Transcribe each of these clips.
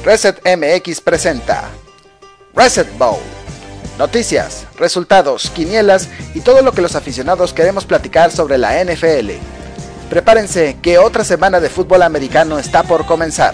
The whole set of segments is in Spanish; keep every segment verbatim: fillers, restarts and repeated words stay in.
Reset M X presenta Reset Bowl. Noticias, resultados, quinielas y todo lo que los aficionados queremos platicar sobre la N F L. Prepárense que otra semana de fútbol americano está por comenzar.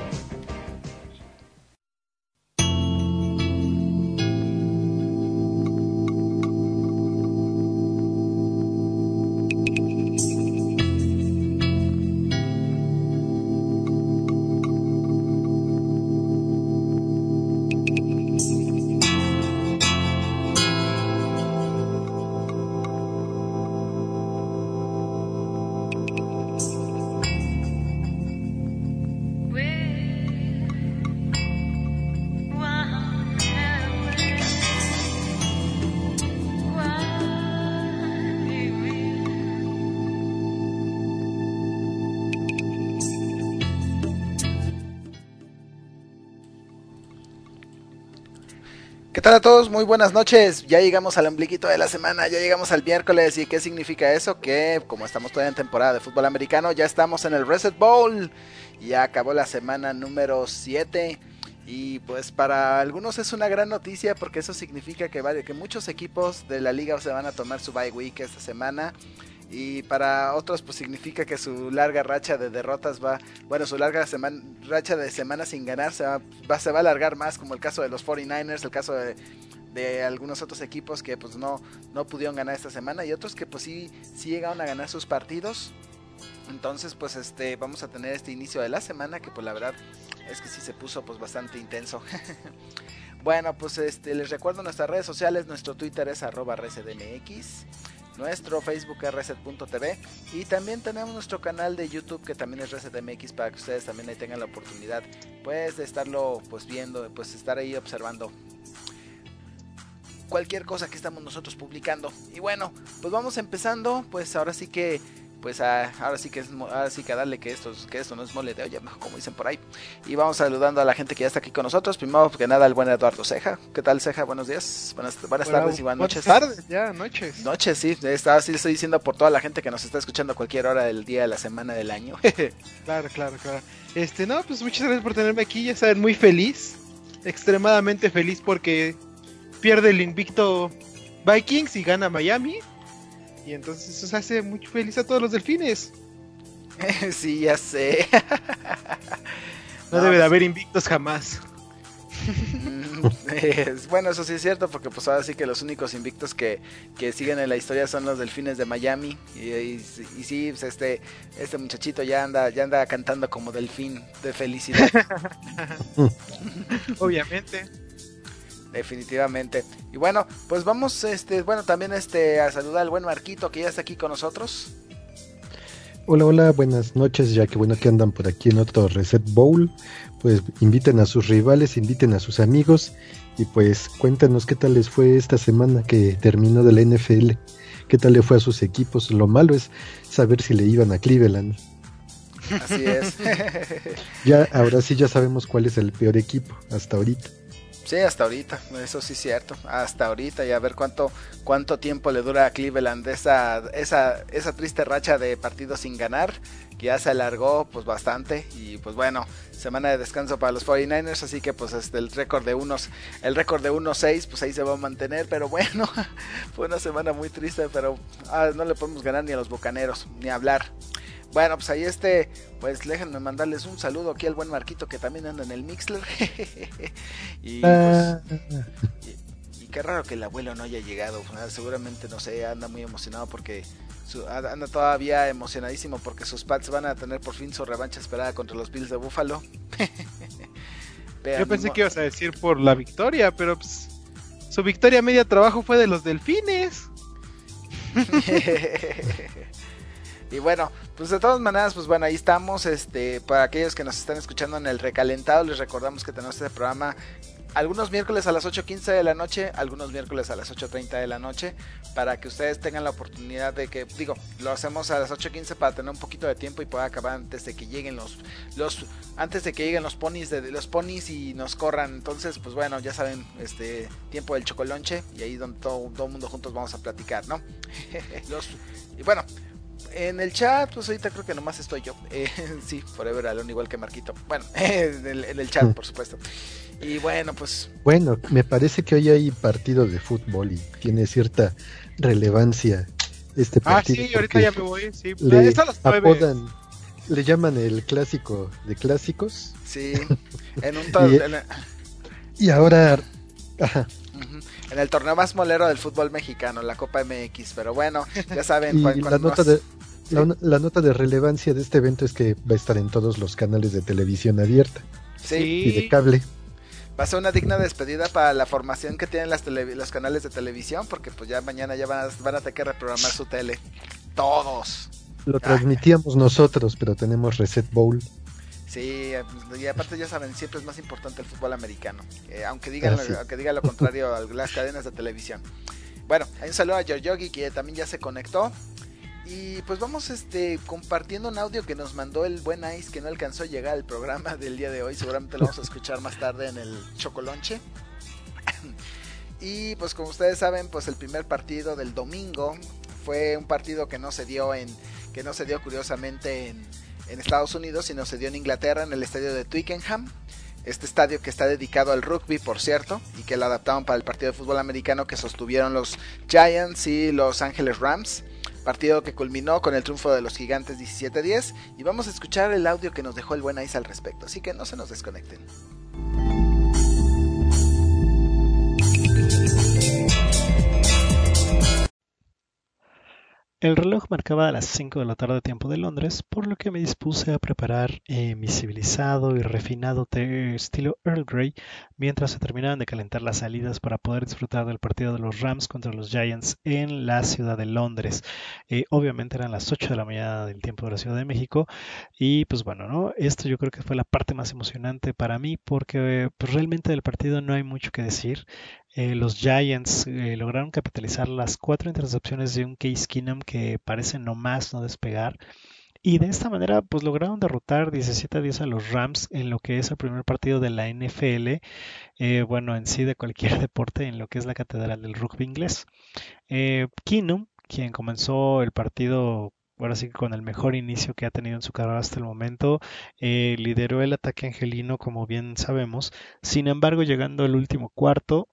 ¿Qué tal a todos? Muy buenas noches. Ya llegamos al ombliguito de la semana, ya llegamos al miércoles. ¿Y qué significa eso? Que como estamos todavía en temporada de fútbol americano, ya estamos en el Reset Bowl. Ya acabó la semana número siete. Y pues para algunos es una gran noticia, porque eso significa que, vale, que muchos equipos de la liga se van a tomar su bye week esta semana. Y para otros pues significa que su larga racha de derrotas va, bueno, su larga semana, racha de semanas sin ganar se va, va, se va a alargar más, como el caso de los cuarenta y nueve ers, el caso de, de algunos otros equipos que pues no, no pudieron ganar esta semana, y otros que pues sí, sí llegaron a ganar sus partidos. Entonces pues este vamos a tener este inicio de la semana que pues la verdad es que sí se puso pues bastante intenso. Bueno, pues este les recuerdo nuestras redes sociales. Nuestro Twitter es arroba resetmx, nuestro Facebook es reset punto t v y también tenemos nuestro canal de YouTube que también es resetmx, para que ustedes también ahí tengan la oportunidad pues de estarlo pues viendo, pues estar ahí observando cualquier cosa que estamos nosotros publicando. Y bueno, pues vamos empezando, pues ahora sí que pues a, ahora sí que es, ahora sí que a darle que esto, que esto no es mole de olla, como dicen por ahí. Y vamos saludando a la gente que ya está aquí con nosotros. Primero que nada, el buen Eduardo Ceja. ¿Qué tal, Ceja? Buenos días, buenas, buenas Hola, tardes y buenas noches. Buenas tardes, ya, noches. Noches, sí, está, sí, estoy diciendo por toda la gente que nos está escuchando a cualquier hora del día, de la semana, del año. Claro, claro, claro. Este, no, pues muchas gracias por tenerme aquí, ya saben, muy feliz, extremadamente feliz porque pierde el invicto Vikings y gana Miami. Y entonces eso se hace muy feliz a todos los delfines. Sí, ya sé. No, no debe de haber invictos jamás. Es, bueno, eso sí es cierto, porque pues ahora sí que los únicos invictos que, que siguen en la historia son los delfines de Miami. Y, y, y sí, pues este, este muchachito ya anda, ya anda cantando como delfín de felicidad. Obviamente. Definitivamente. Y bueno, pues vamos, este, bueno, también este a saludar al buen Marquito que ya está aquí con nosotros. Hola, hola, buenas noches, ya que bueno que andan por aquí en otro Reset Bowl. Pues inviten a sus rivales, inviten a sus amigos y pues cuéntanos qué tal les fue esta semana que terminó de la N F L, qué tal le fue a sus equipos. Lo malo es saber si le iban a Cleveland. Así es. Ya, ahora sí ya sabemos cuál es el peor equipo hasta ahorita. Sí, hasta ahorita, eso sí es cierto, hasta ahorita, y a ver cuánto cuánto tiempo le dura a Cleveland esa, esa, esa triste racha de partidos sin ganar, que ya se alargó pues bastante. Y pues bueno, semana de descanso para los cuarenta y nueve ers, así que pues este, el récord de unos, el récord de uno seis, pues ahí se va a mantener, pero bueno, fue una semana muy triste, pero ah, no le podemos ganar ni a los Bucaneros, ni hablar. Bueno, pues ahí este, pues déjenme mandarles un saludo aquí al buen Marquito que también anda en el Mixler. Y pues, y, y qué raro que el abuelo no haya llegado, seguramente no sé, anda muy emocionado porque su, anda todavía emocionadísimo porque sus Pats van a tener por fin su revancha esperada contra los Bills de Buffalo. Yo pensé que ibas a decir por la victoria, pero pues su victoria a media trabajo fue de los delfines. Y bueno, pues de todas maneras, pues bueno, ahí estamos. Este, para aquellos que nos están escuchando en el recalentado, les recordamos que tenemos este programa algunos miércoles a las ocho quince de la noche, algunos miércoles a las ocho treinta de la noche, para que ustedes tengan la oportunidad de que, digo, lo hacemos a las ocho quince para tener un poquito de tiempo y poder acabar antes de que lleguen los, los antes de que lleguen los ponis de los ponis y nos corran. Entonces, pues bueno, ya saben, este tiempo del chocolonche, y ahí donde todo, todo mundo juntos vamos a platicar, ¿no? los, y bueno, En el chat, pues ahorita creo que nomás estoy yo. Eh, sí, Forever Alone, igual que Marquito. Bueno, en el, en el chat, por supuesto. Y bueno, pues... Bueno, me parece que hoy hay partido de fútbol y tiene cierta relevancia este partido. Ah, sí, ahorita ya me voy, sí. Le Está a las nueve. apodan, le llaman el clásico de clásicos. Sí, en un... To- y, en el... y ahora... Ajá. En el torneo más molero del fútbol mexicano, la Copa M X, pero bueno, ya saben. Y cuando la, nota nos... de, ¿Sí? la, la nota de relevancia de este evento es que va a estar en todos los canales de televisión abierta. Sí. Y de cable. Va a ser una digna despedida para la formación que tienen las tele, los canales de televisión, porque pues ya mañana ya van a, van a tener que reprogramar su tele. Todos. Lo transmitíamos ah. nosotros, pero tenemos Reset Bowl. Sí, y aparte ya saben, siempre es más importante el fútbol americano, eh, aunque digan ah, sí. lo, aunque diga lo contrario a las cadenas de televisión. Bueno, hay un saludo a Giorgiogi que también ya se conectó. Y pues vamos este compartiendo un audio que nos mandó el buen Ice, que no alcanzó a llegar al programa del día de hoy. Seguramente lo vamos a escuchar más tarde en el Chocolonche. Y pues como ustedes saben, pues el primer partido del domingo fue un partido que no se dio en que no se dio curiosamente en, en Estados Unidos, sino se dio en Inglaterra, en el estadio de Twickenham. Este estadio que está dedicado al rugby, por cierto, y que lo adaptaron para el partido de fútbol americano que sostuvieron los Giants y los Angeles Rams. Partido que culminó con el triunfo de los Gigantes diecisiete a diez. Y vamos a escuchar el audio que nos dejó el buen Ice al respecto. Así que no se nos desconecten. El reloj marcaba a las cinco de la tarde tiempo de Londres, por lo que me dispuse a preparar eh, mi civilizado y refinado té estilo Earl Grey mientras se terminaban de calentar las salidas para poder disfrutar del partido de los Rams contra los Giants en la ciudad de Londres. Eh, obviamente eran las ocho de la mañana del tiempo de la Ciudad de México y pues bueno, ¿no? Esto yo creo que fue la parte más emocionante para mí porque pues realmente del partido no hay mucho que decir. Eh, los Giants eh, lograron capitalizar las cuatro intercepciones de un Case Keenum que parece nomás no despegar y de esta manera pues lograron derrotar diecisiete a diez a los Rams en lo que es el primer partido de la N F L, eh, bueno en sí de cualquier deporte en lo que es la catedral del rugby inglés. eh, Keenum, quien comenzó el partido ahora sí que con el mejor inicio que ha tenido en su carrera hasta el momento, eh, lideró el ataque angelino como bien sabemos. Sin embargo, llegando al último cuarto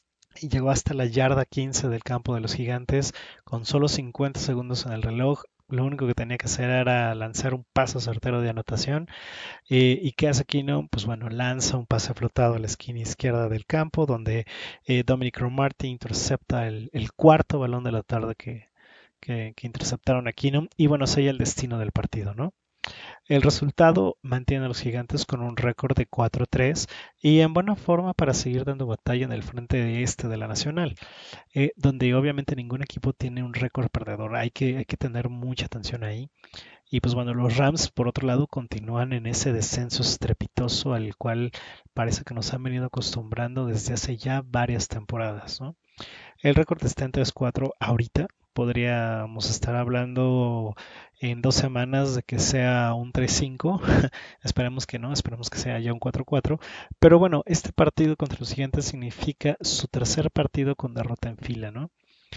y llegó hasta la yarda quince del campo de los Gigantes con solo cincuenta segundos en el reloj. Lo único que tenía que hacer era lanzar un pase certero de anotación. Eh, ¿Y qué hace Keenum? Pues bueno, lanza un pase flotado a la esquina izquierda del campo, donde eh, Dominic Cromartie intercepta el, el cuarto balón de la tarde que, que, que interceptaron a Keenum. Y bueno, sella el destino del partido, ¿no? El resultado mantiene a los Gigantes con un récord de cuatro a tres y en buena forma para seguir dando batalla en el frente este de la Nacional, eh, donde obviamente ningún equipo tiene un récord perdedor. Hay que, hay que tener mucha atención ahí. Y pues bueno, los Rams por otro lado continúan en ese descenso estrepitoso al cual parece que nos han venido acostumbrando desde hace ya varias temporadas, ¿no? El récord está en tres cuatro ahorita. Podríamos estar hablando en dos semanas de que sea un tres cinco. Esperemos que no, esperemos que sea ya un cuatro cuatro. Pero bueno, este partido contra los Gigantes significa su tercer partido con derrota en fila, ¿no?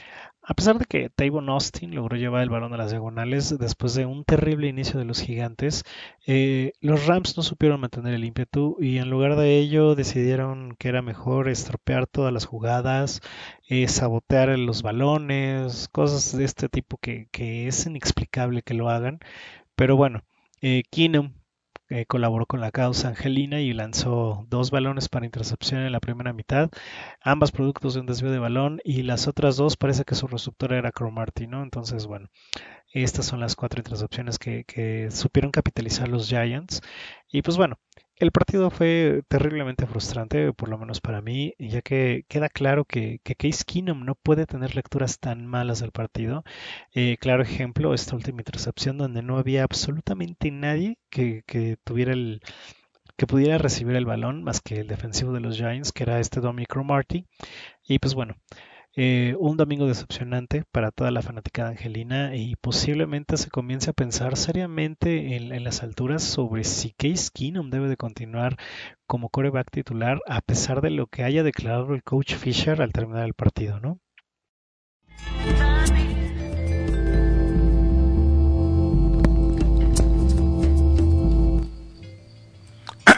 A pesar de que Tavon Austin logró llevar el balón a las diagonales después de un terrible inicio de los Gigantes, eh, los Rams no supieron mantener el ímpetu y en lugar de ello decidieron que era mejor estropear todas las jugadas, eh, sabotear los balones, cosas de este tipo que, que es inexplicable que lo hagan. Pero bueno, eh, Keenum Eh, colaboró con la causa angelina y lanzó dos balones para intercepción en la primera mitad, ambas productos de un desvío de balón y las otras dos parece que su receptor era Cromartie, ¿no? Entonces, bueno, estas son las cuatro intercepciones que, que supieron capitalizar los Giants y pues bueno, el partido fue terriblemente frustrante, por lo menos para mí, ya que queda claro que, que Case Keenum no puede tener lecturas tan malas del partido. Eh, claro ejemplo, esta última intercepción donde no había absolutamente nadie que, que tuviera el que pudiera recibir el balón más que el defensivo de los Giants, que era este Dominic Cromartie. Y pues bueno, Eh, un domingo decepcionante para toda la fanaticada angelina y posiblemente se comience a pensar seriamente en, en las alturas sobre si Case Keenum debe de continuar como quarterback titular a pesar de lo que haya declarado el coach Fisher al terminar el partido, ¿no?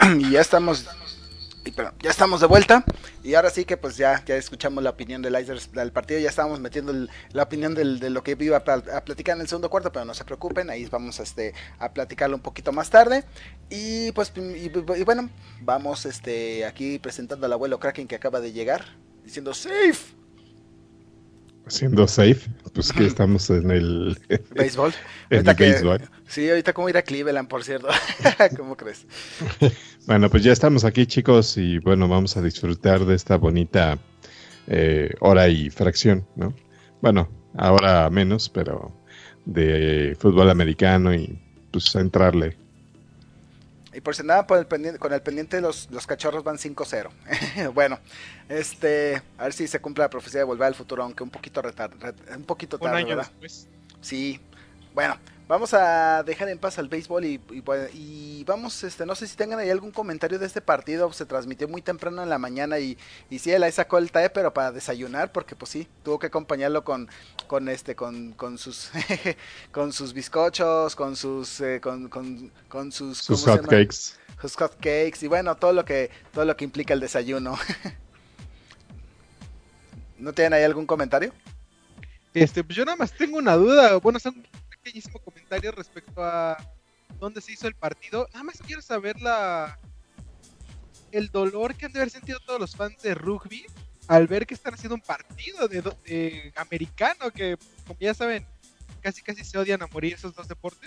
y ya estamos, y, perdón, ya estamos de vuelta. Y ahora sí que pues ya, ya escuchamos la opinión del Icers del partido. Ya estábamos metiendo el, la opinión del, de lo que iba a, a platicar en el segundo cuarto, pero no se preocupen, ahí vamos este, a platicarlo un poquito más tarde. Y pues y, y bueno, vamos este aquí presentando al abuelo Kraken que acaba de llegar, diciendo safe. Siendo safe, pues que estamos en el béisbol. En Ahorita el que, béisbol. Sí, ahorita cómo ir a Cleveland, por cierto. ¿Cómo crees? Bueno, pues ya estamos aquí, chicos, y bueno, vamos a disfrutar de esta bonita eh, hora y fracción, ¿no? Bueno, ahora menos, pero de fútbol americano y pues a entrarle. Y por si nada, por el pendiente, con el pendiente los, los cachorros van cinco cero. Bueno, este, a ver si se cumple la profecía de volver al futuro, aunque un poquito retar, ret, un poquito tarde, un año ¿verdad? después. Sí, bueno, vamos a dejar en paz al béisbol y, y, y vamos, este, no sé si tengan ahí algún comentario de este partido. Se transmitió muy temprano en la mañana y, y sí, él ahí sacó el té, pero para desayunar, porque pues sí, tuvo que acompañarlo con, con este, con, con sus, con sus bizcochos, con sus, eh, con, con, con sus, sus hot cakes, sus hot cakes y bueno, todo lo que, todo lo que implica el desayuno. ¿No tienen ahí algún comentario? Este, pues yo nada más tengo una duda, bueno, es un pequeñísimo comentario respecto a dónde se hizo el partido. Nada más quiero saber la el dolor que han de haber sentido todos los fans de rugby al ver que están haciendo un partido de, de americano, que como ya saben, casi casi se odian a morir esos dos deportes.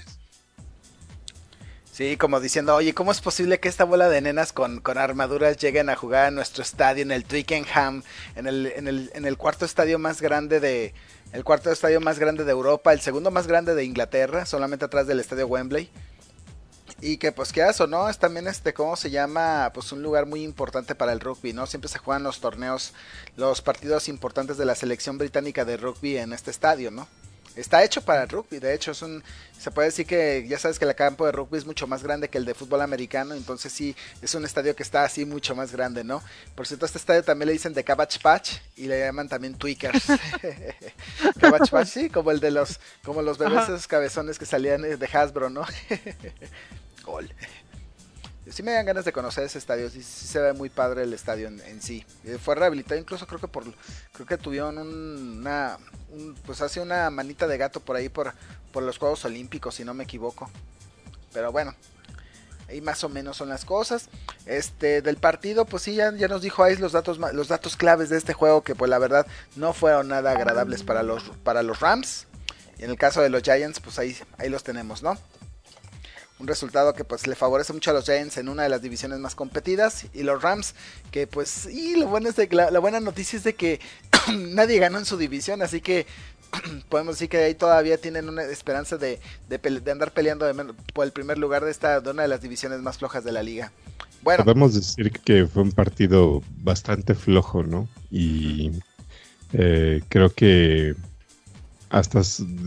Sí, como diciendo, oye, ¿cómo es posible que esta bola de nenas con, con armaduras lleguen a jugar a nuestro estadio en el Twickenham, en el, en el, en el cuarto estadio más grande de, el cuarto estadio más grande de Europa, el segundo más grande de Inglaterra, solamente atrás del estadio Wembley? Y que pues quieras o no, es también este, ¿cómo se llama? Pues un lugar muy importante para el rugby, ¿no? Siempre se juegan los torneos, los partidos importantes de la selección británica de rugby en este estadio, ¿no? Está hecho para el rugby, de hecho es un, se puede decir que ya sabes que el campo de rugby es mucho más grande que el de fútbol americano, entonces sí, es un estadio que está así mucho más grande, ¿no? Por cierto, a este estadio también le dicen de Cabbage Patch y le llaman también Tweakers. Cabbage Patch, sí, como el de los, como los bebés esos cabezones que salían de Hasbro, ¿no? Gol. Sí me dan ganas de conocer ese estadio, sí, sí se ve muy padre el estadio en, en sí. Eh, fue rehabilitado incluso creo que por, creo que tuvieron un, una, un, pues hace una manita de gato por ahí por, por los Juegos Olímpicos, si no me equivoco. Pero bueno, ahí más o menos son las cosas. Este, del partido, pues sí, ya, ya nos dijo ahí los datos, los datos claves de este juego, que pues la verdad no fueron nada agradables para los, para los Rams. Y en el caso de los Giants, pues ahí, ahí los tenemos, ¿no? Un resultado que pues le favorece mucho a los Giants en una de las divisiones más competidas. Y los Rams, que pues, y lo bueno es de que la, la buena noticia es de que nadie ganó en su división, así que podemos decir que ahí todavía tienen una esperanza de, de, pele- de andar peleando de, por el primer lugar de esta, de una de las divisiones más flojas de la liga. Bueno, podemos decir que fue un partido bastante flojo, ¿no? Y eh, creo que hasta,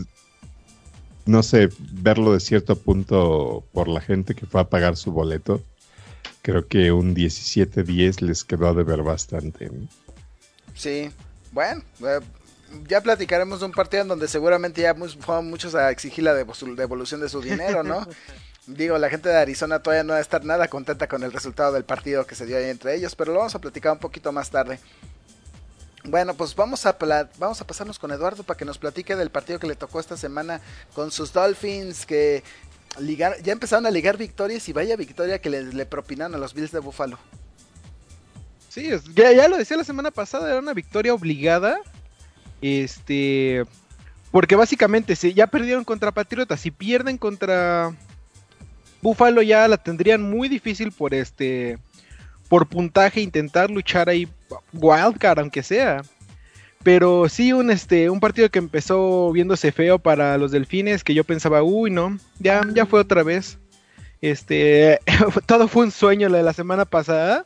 no sé, verlo de cierto punto por la gente que fue a pagar su boleto, creo que un diecisiete diez les quedó a deber bastante, ¿no? Sí, bueno, eh, ya platicaremos de un partido en donde seguramente ya fueron muchos a exigir la devolución de su dinero, ¿no? Digo, la gente de Arizona todavía no va a estar nada contenta con el resultado del partido que se dio ahí entre ellos, pero lo vamos a platicar un poquito más tarde. Bueno, pues vamos a pla- vamos a pasarnos con Eduardo para que nos platique del partido que le tocó esta semana con sus Dolphins, que ligar, ya empezaron a ligar victorias y vaya victoria que le, le propinaron a los Bills de Buffalo. Sí, ya, ya lo decía la semana pasada, era una victoria obligada, este, porque básicamente si ya perdieron contra Patriotas, si pierden contra Buffalo ya la tendrían muy difícil por este, por puntaje, intentar luchar ahí wildcard aunque sea. Pero sí un este un partido que empezó viéndose feo para los Delfines, que yo pensaba, uy no, ya, ya fue otra vez. Este todo fue un sueño la de la semana pasada.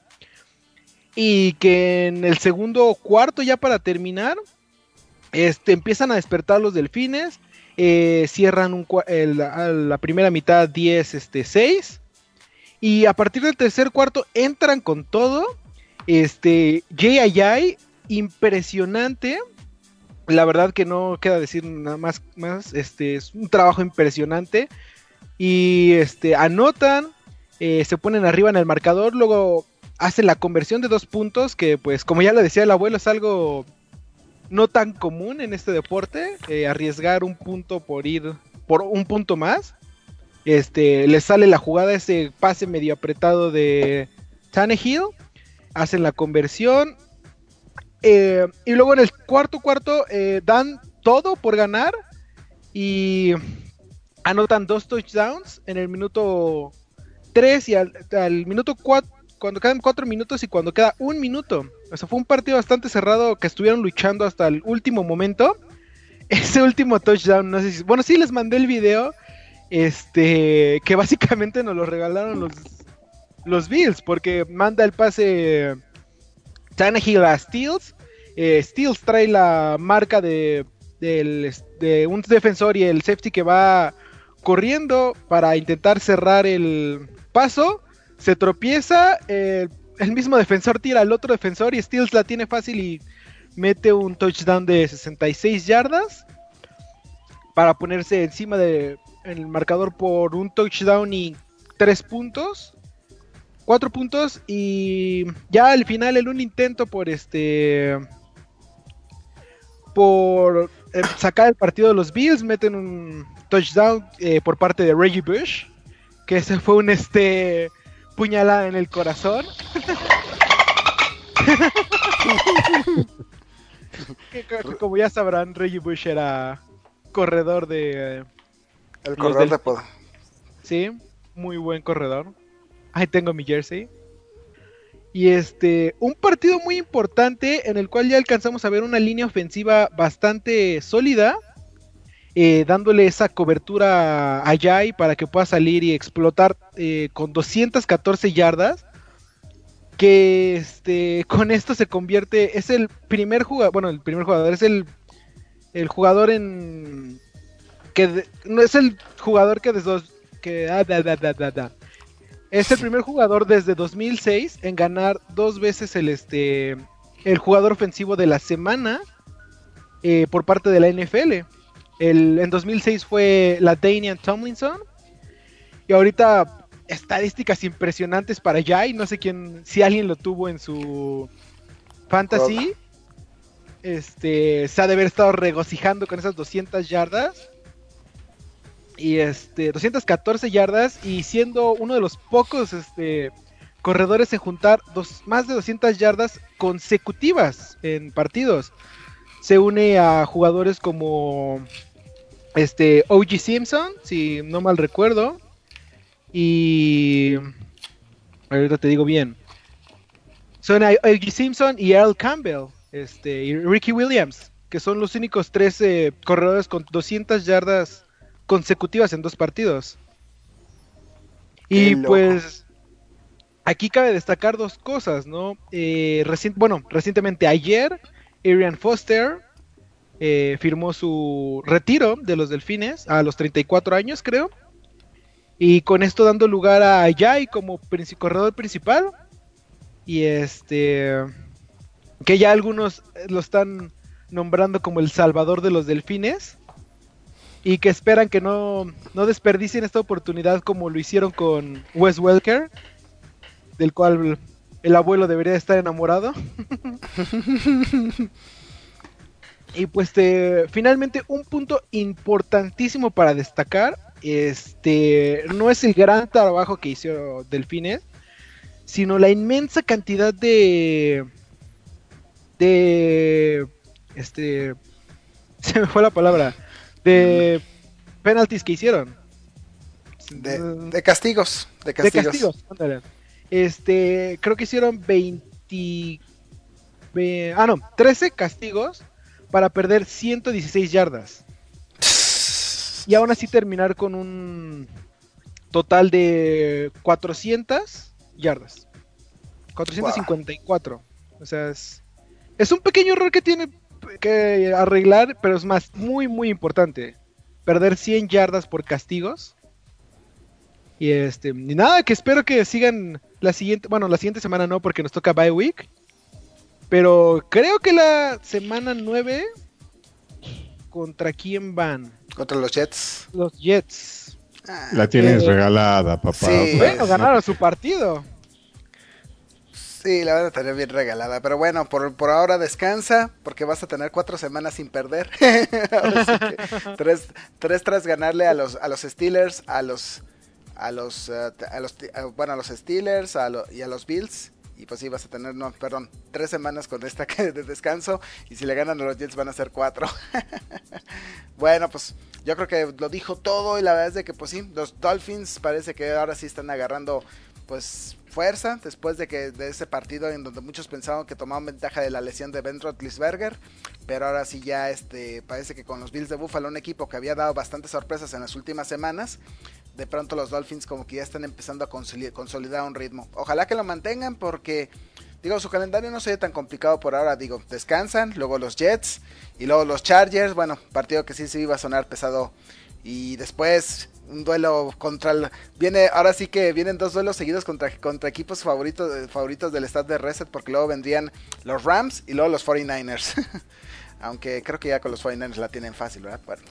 Y que en el segundo cuarto, ya para terminar, este empiezan a despertar los Delfines. Eh, cierran un, el, la primera mitad diez este, seis. Y a partir del tercer cuarto entran con todo. Este, Jay Ayay, impresionante. La verdad que no queda decir nada más, más. Este, es un trabajo impresionante. Y este, anotan. eh, se ponen arriba en el marcador, luego hacen la conversión de dos puntos, que pues como ya lo decía el abuelo, es algo no tan común en este deporte, eh, arriesgar un punto por ir por un punto más. Este, les sale la jugada, ese pase medio apretado de Tannehill, hacen la conversión, eh, y luego en el cuarto cuarto eh, dan todo por ganar y anotan dos touchdowns en el minuto tres y al, al minuto cuatro, cuando quedan cuatro minutos y cuando queda un minuto. O sea, fue un partido bastante cerrado que estuvieron luchando hasta el último momento. Ese último touchdown, no sé si... Bueno, sí les mandé el video, este, que básicamente nos lo regalaron los, los Bills, porque manda el pase Tannehill a Steels. Eh, Steels trae la marca de, de, de un defensor y el safety que va corriendo para intentar cerrar el paso, se tropieza, eh, el mismo defensor tira al otro defensor y Steels la tiene fácil y mete un touchdown de sesenta y seis yardas para ponerse encima del de, marcador por un touchdown y tres puntos, cuatro puntos, y ya al final en un intento por este por eh, sacar el partido de los Bills, meten un touchdown eh, por parte de Reggie Bush, que ese fue un este puñalada en el corazón. que, que, como ya sabrán, Reggie Bush era corredor de eh, el corredor del... de poder. Sí, muy buen corredor. Ahí tengo mi jersey. Y este, un partido muy importante en el cual ya alcanzamos a ver una línea ofensiva bastante sólida, eh, dándole esa cobertura a Jai para que pueda salir y explotar eh, con doscientas catorce yardas. Que este, con esto se convierte, es el primer jugador, bueno, el primer jugador, es el, el jugador en, que de, no es el jugador que desde dos, que ah, da, da, da, da, da. Es el primer jugador desde dos mil seis en ganar dos veces el este el jugador ofensivo de la semana eh, por parte de la N F L. El, en dos mil seis fue LaDainian Tomlinson. Y ahorita estadísticas impresionantes para Jai. No sé quién, si alguien lo tuvo en su fantasy. Este, se ha de haber estado regocijando con esas doscientas yardas. Y este, doscientas catorce yardas, y siendo uno de los pocos este, corredores en juntar dos, más de doscientas yardas consecutivas en partidos. Se une a jugadores como este O J Simpson, si no mal recuerdo, y ahorita te digo bien. Son O J Simpson y Earl Campbell, este, y Ricky Williams, que son los únicos tres eh, corredores con doscientas yardas consecutivas en dos partidos. Y pues aquí cabe destacar dos cosas, ¿no? Eh, recien- bueno, recientemente ayer Arian Foster eh, firmó su retiro de los Delfines a los treinta y cuatro años, creo, y con esto dando lugar a Jai como princi- corredor principal, y este que ya algunos lo están nombrando como el salvador de los Delfines. Y que esperan que no, no desperdicien esta oportunidad como lo hicieron con Wes Welker, del cual el abuelo debería estar enamorado. Y pues te, finalmente un punto importantísimo para destacar, este, no es el gran trabajo que hizo Delfines, sino la inmensa cantidad de de este se me fue la palabra de penalties que hicieron. De, de castigos. De castigos. De castigos, ándale. Este, creo que hicieron veinte... ve, ah, no, trece castigos para perder ciento dieciséis yardas. Y aún así terminar con un total de cuatrocientas yardas. cuatrocientas cincuenta y cuatro. Wow. O sea, es, es un pequeño error que tiene que arreglar, pero es más, muy muy importante, perder cien yardas por castigos. Y este, ni nada, que espero que sigan la siguiente, bueno, la siguiente semana no, porque nos toca bye week, pero creo que la semana nueve, ¿contra quién van? Contra los Jets. Los Jets. Ah, La tienes Eh, regalada, papá. sí. Bueno, ganaron su partido. sí, la van a tener bien regalada. Pero bueno, por, por ahora descansa, porque vas a tener cuatro semanas sin perder. Ahora sí que tres, tres tras ganarle a los, a los Steelers, a los, a los, uh, a los, uh, bueno, a los Steelers a lo, y a los Bills. Y pues sí, vas a tener, no, perdón, tres semanas con esta de descanso. Y si le ganan a los Jets van a ser cuatro. Bueno, pues yo creo que lo dijo todo. Y la verdad es de que pues sí, los Dolphins parece que ahora sí están agarrando pues fuerza. Después de que de ese partido en donde muchos pensaban que tomaban ventaja de la lesión de Ben Roethlisberger. Pero ahora sí ya este parece que con los Bills de Buffalo, un equipo que había dado bastantes sorpresas en las últimas semanas, de pronto los Dolphins como que ya están empezando a consolidar un ritmo. Ojalá que lo mantengan porque, digo, su calendario no se ve tan complicado por ahora. Digo, descansan, luego los Jets y luego los Chargers. Bueno, partido que sí se iba a sonar pesado. Y después un duelo contra el... Viene, ahora sí que vienen dos duelos seguidos contra, contra equipos favoritos, favoritos del estado de Reset, porque luego vendrían los Rams y luego los cuarenta y nueve ers. Aunque creo que ya con los cuarenta y nueve ers la tienen fácil, ¿verdad? Bueno.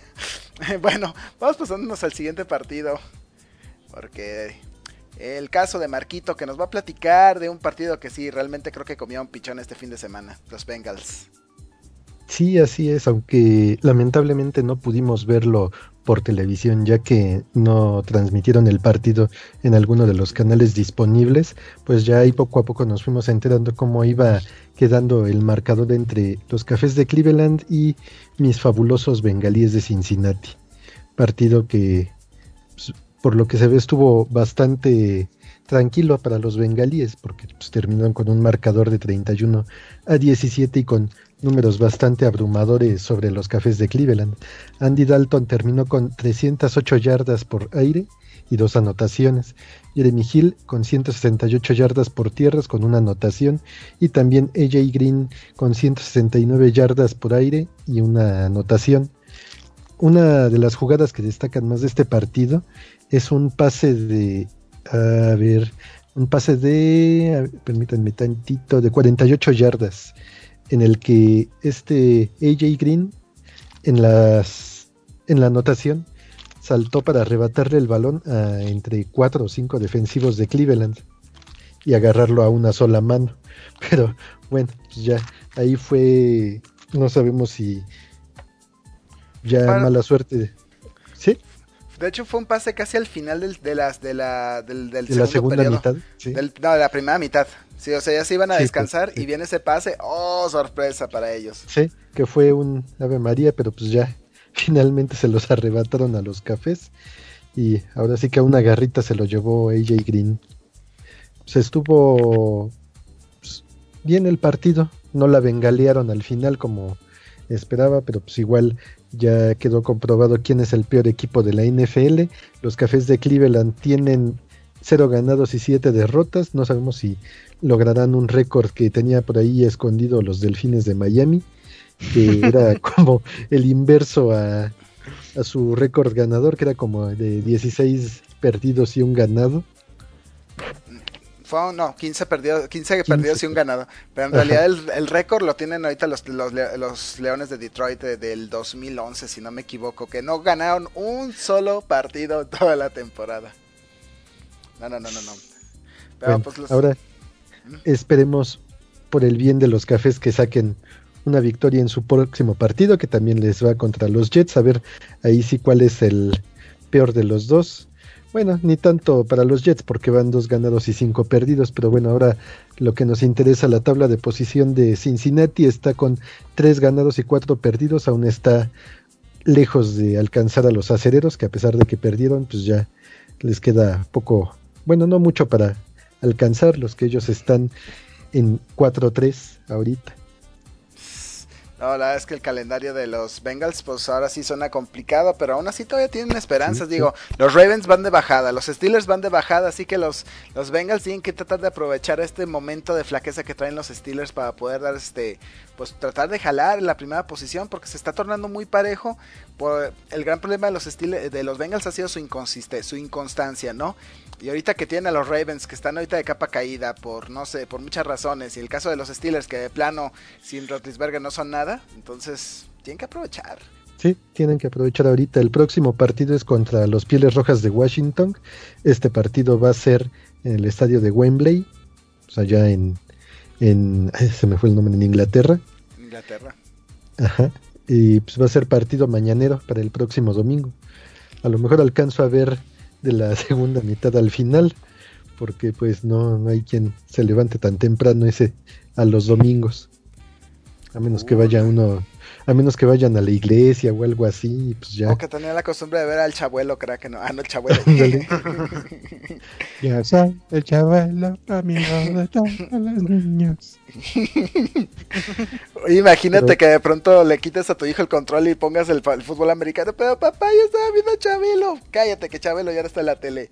Bueno, vamos pasándonos al siguiente partido, porque el caso de Marquito, que nos va a platicar de un partido que sí, realmente creo que comió un pichón este fin de semana, los Bengals. Sí, así es, aunque lamentablemente no pudimos verlo por televisión, ya que no transmitieron el partido en alguno de los canales disponibles, pues ya ahí poco a poco nos fuimos enterando cómo iba quedando el marcador entre los Cafés de Cleveland y mis fabulosos Bengalíes de Cincinnati. Partido que, pues, por lo que se ve, estuvo bastante tranquilo para los Bengalíes, porque pues, terminaron con un marcador de treinta y uno a diecisiete y con números bastante abrumadores sobre los Cafés de Cleveland. Andy Dalton terminó con trescientas ocho yardas por aire y dos anotaciones. Jeremy Hill con ciento sesenta y ocho yardas por tierras con una anotación. Y también A J Green con ciento sesenta y nueve yardas por aire y una anotación. Una de las jugadas que destacan más de este partido es un pase de... A ver... Un pase de... A ver, permítanme tantito, de cuarenta y ocho yardas, en el que este A J Green en las en la anotación saltó para arrebatarle el balón a entre cuatro o cinco defensivos de Cleveland y agarrarlo a una sola mano. Pero bueno, pues ya ahí fue, no sabemos si ya Para... mala suerte. ¿Sí? De hecho fue un pase casi al final del, de las de la del, del de segundo la segunda periodo. mitad, ¿sí? Del, no, de la primera mitad. Sí, o sea, ya se iban a Sí, descansar pues, sí. Y viene ese pase. ¡Oh, sorpresa para ellos! Sí, que fue un Ave María, pero pues ya finalmente se los arrebataron a los Cafés y ahora sí que a una garrita se lo llevó A J Green. Se estuvo pues, bien el partido, no la bengalearon al final como esperaba, pero pues igual ya quedó comprobado quién es el peor equipo de la N F L. Los Cafés de Cleveland tienen cero ganados y siete derrotas. No sabemos si lograrán un récord que tenía por ahí escondido los Delfines de Miami, que era como el inverso a, a su récord ganador, que era como de dieciséis perdidos y un ganado. Fue, no, quince perdidos, quince perdidos y un ganado. Pero en realidad el, el récord lo tienen ahorita los, los, los Leones de Detroit de, del dos mil once, si no me equivoco, que no ganaron un solo partido en toda la temporada. No, no, no, no, no. Pero Bueno, pues los... ahora esperemos por el bien de los Cafés que saquen una victoria en su próximo partido, que también les va contra los Jets. A ver ahí sí cuál es el peor de los dos. Bueno, ni tanto para los Jets porque van dos ganados y cinco perdidos, pero bueno, ahora lo que nos interesa, la tabla de posición de Cincinnati está con tres ganados y cuatro perdidos, aún está lejos de alcanzar a los acereros, que a pesar de que perdieron, pues ya les queda poco, bueno, no mucho para alcanzar, los que ellos están en cuatro tres ahorita. No, la verdad es que el calendario de los Bengals pues ahora sí suena complicado, pero aún así todavía tienen esperanzas. Sí, digo, sí. Los Ravens van de bajada, los Steelers van de bajada, así que los, los Bengals tienen que tratar de aprovechar este momento de flaqueza que traen los Steelers para poder dar este, pues tratar de jalar en la primera posición, porque se está tornando muy parejo. Por el gran problema de los Steelers, de los Bengals ha sido su inconsiste, su inconstancia, ¿no? Y ahorita que tienen a los Ravens, que están ahorita de capa caída por, no sé, por muchas razones, y el caso de los Steelers, que de plano sin Roethlisberger no son nada, entonces tienen que aprovechar. Sí, tienen que aprovechar ahorita. El próximo partido es contra los Pieles Rojas de Washington. Este partido va a ser en el estadio de Wembley, o sea, allá en, en ay, se me fue el nombre, en Inglaterra. Inglaterra. Ajá. Y pues va a ser partido mañanero para el próximo domingo. A lo mejor alcanzo a ver de la segunda mitad al final, porque pues no, no hay quien se levante tan temprano ese a los domingos. A menos uh. que vaya uno... A menos que vayan a la iglesia o algo así, pues ya. O que tenía la costumbre de ver al chabuelo, creo que no. Ah, no, el chabuelo. Ya soy el chabuelo, amigo de todos los niños. Imagínate pero... que de pronto le quites a tu hijo el control y pongas el, el fútbol americano. Pero papá, yo estaba viendo a Chabelo. Cállate, que Chabelo ya no está en la tele.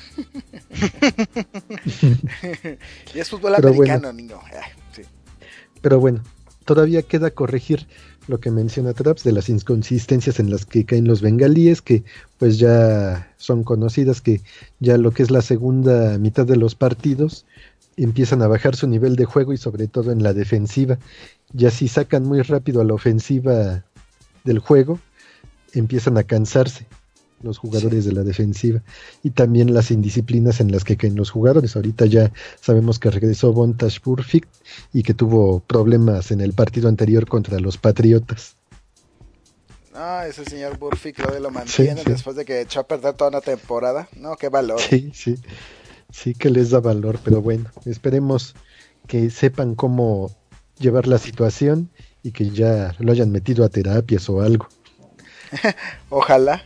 Y es fútbol pero americano, bueno. Niño. Ay, sí. Pero bueno, todavía queda corregir lo que menciona Traps de las inconsistencias en las que caen los bengalíes, que pues ya son conocidas, que ya lo que es la segunda mitad de los partidos empiezan a bajar su nivel de juego y sobre todo en la defensiva. Ya si sacan muy rápido a la ofensiva del juego, empiezan a cansarse los jugadores sí. de la defensiva, y también las indisciplinas en las que caen los jugadores. Ahorita ya sabemos que regresó Vontaze Burfict y que tuvo problemas en el partido anterior contra los Patriotas. Ah, ese señor Burfict lo, lo mantiene sí, sí. después de que echó a perder toda una temporada. No, qué valor. Sí, sí, sí que les da valor, pero bueno, esperemos que sepan cómo llevar la situación y que ya lo hayan metido a terapias o algo. Ojalá.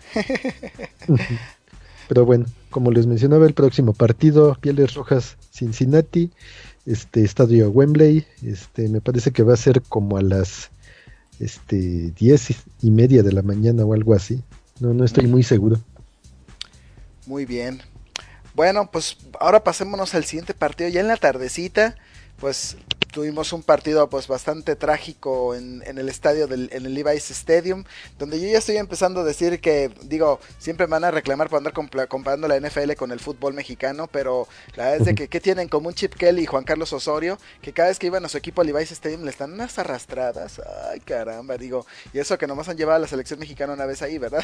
Pero bueno, como les mencionaba, el próximo partido, Pieles Rojas Cincinnati, este estadio Wembley, este me parece que va a ser como a las este diez y media de la mañana o algo así. No, no estoy muy seguro. Muy bien. Bueno, pues ahora pasémonos al siguiente partido. Ya en la tardecita, pues tuvimos un partido pues bastante trágico en, en el estadio del, en el Levi's Stadium, donde yo ya estoy empezando a decir que, digo, siempre me van a reclamar por andar compla- comparando la N F L con el fútbol mexicano, pero la verdad es de que ¿qué tienen en común Chip Kelly y Juan Carlos Osorio? Que cada vez que iban a su equipo al Levi's Stadium le están unas arrastradas, ay caramba, digo, y eso que nomás han llevado a la selección mexicana una vez ahí, ¿verdad?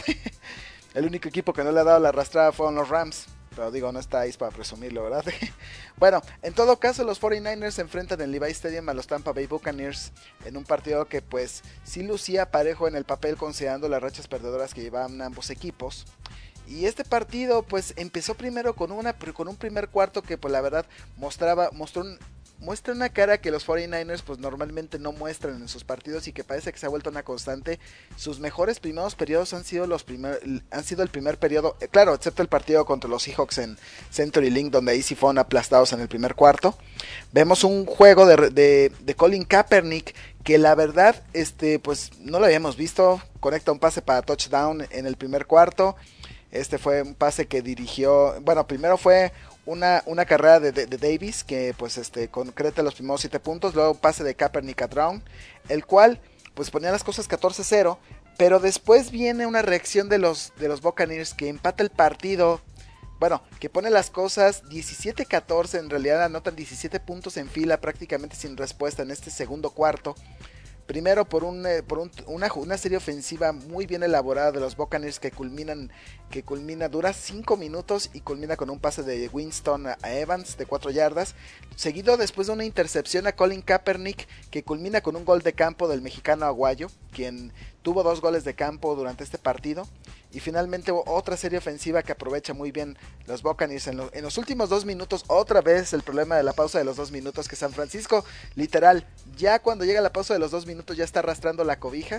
El único equipo que no le ha dado la arrastrada fueron los Rams. Pero digo, no estáis para presumirlo, ¿verdad? Bueno, en todo caso, los cuarenta y nueve ers se enfrentan en el Levi's Stadium a los Tampa Bay Buccaneers en un partido que pues sí lucía parejo en el papel considerando las rachas perdedoras que llevaban ambos equipos. Y este partido pues empezó primero con, una, con un primer cuarto que pues la verdad mostraba, mostró un... muestra una cara que los cuarenta y nueve ers pues normalmente no muestran en sus partidos y que parece que se ha vuelto una constante. Sus mejores primeros periodos han sido los primer, han sido el primer periodo, eh, claro, excepto el partido contra los Seahawks en Century Link, donde ahí sí fueron aplastados en el primer cuarto. Vemos un juego de, de, de Colin Kaepernick que la verdad este pues no lo habíamos visto. Conecta un pase para touchdown en el primer cuarto. Este fue un pase que dirigió, bueno, primero fue Una, una carrera de, de, de Davis que pues este concreta los primeros siete puntos, luego pase de Kaepernick a Brown, el cual pues ponía las cosas catorce cero, pero después viene una reacción de los, de los Buccaneers que empata el partido, bueno, que pone las cosas diecisiete catorce, en realidad anotan diecisiete puntos en fila prácticamente sin respuesta en este segundo cuarto. Primero por, un, eh, por un, una, una serie ofensiva muy bien elaborada de los Buccaneers que culminan, que culmina, dura cinco minutos y culmina con un pase de Winston a Evans de cuatro yardas, seguido después de una intercepción a Colin Kaepernick que culmina con un gol de campo del mexicano Aguayo, quien tuvo dos goles de campo durante este partido. Y finalmente otra serie ofensiva que aprovecha muy bien los Buccaneers en, lo, en los últimos dos minutos. Otra vez el problema de la pausa de los dos minutos, que San Francisco, literal, ya cuando llega la pausa de los dos minutos ya está arrastrando la cobija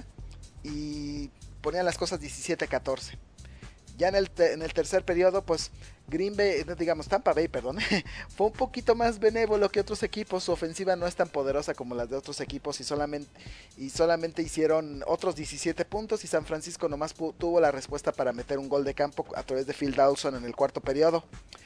y ponían las cosas diecisiete catorce. Ya en el, te, en el tercer periodo, pues Green Bay, digamos Tampa Bay, perdón, fue un poquito más benévolo que otros equipos. Su ofensiva no es tan poderosa como las de otros equipos y solamente, y solamente hicieron otros diecisiete puntos y San Francisco nomás pu- tuvo la respuesta para meter un gol de campo a través de Phil Dawson en el cuarto periodo.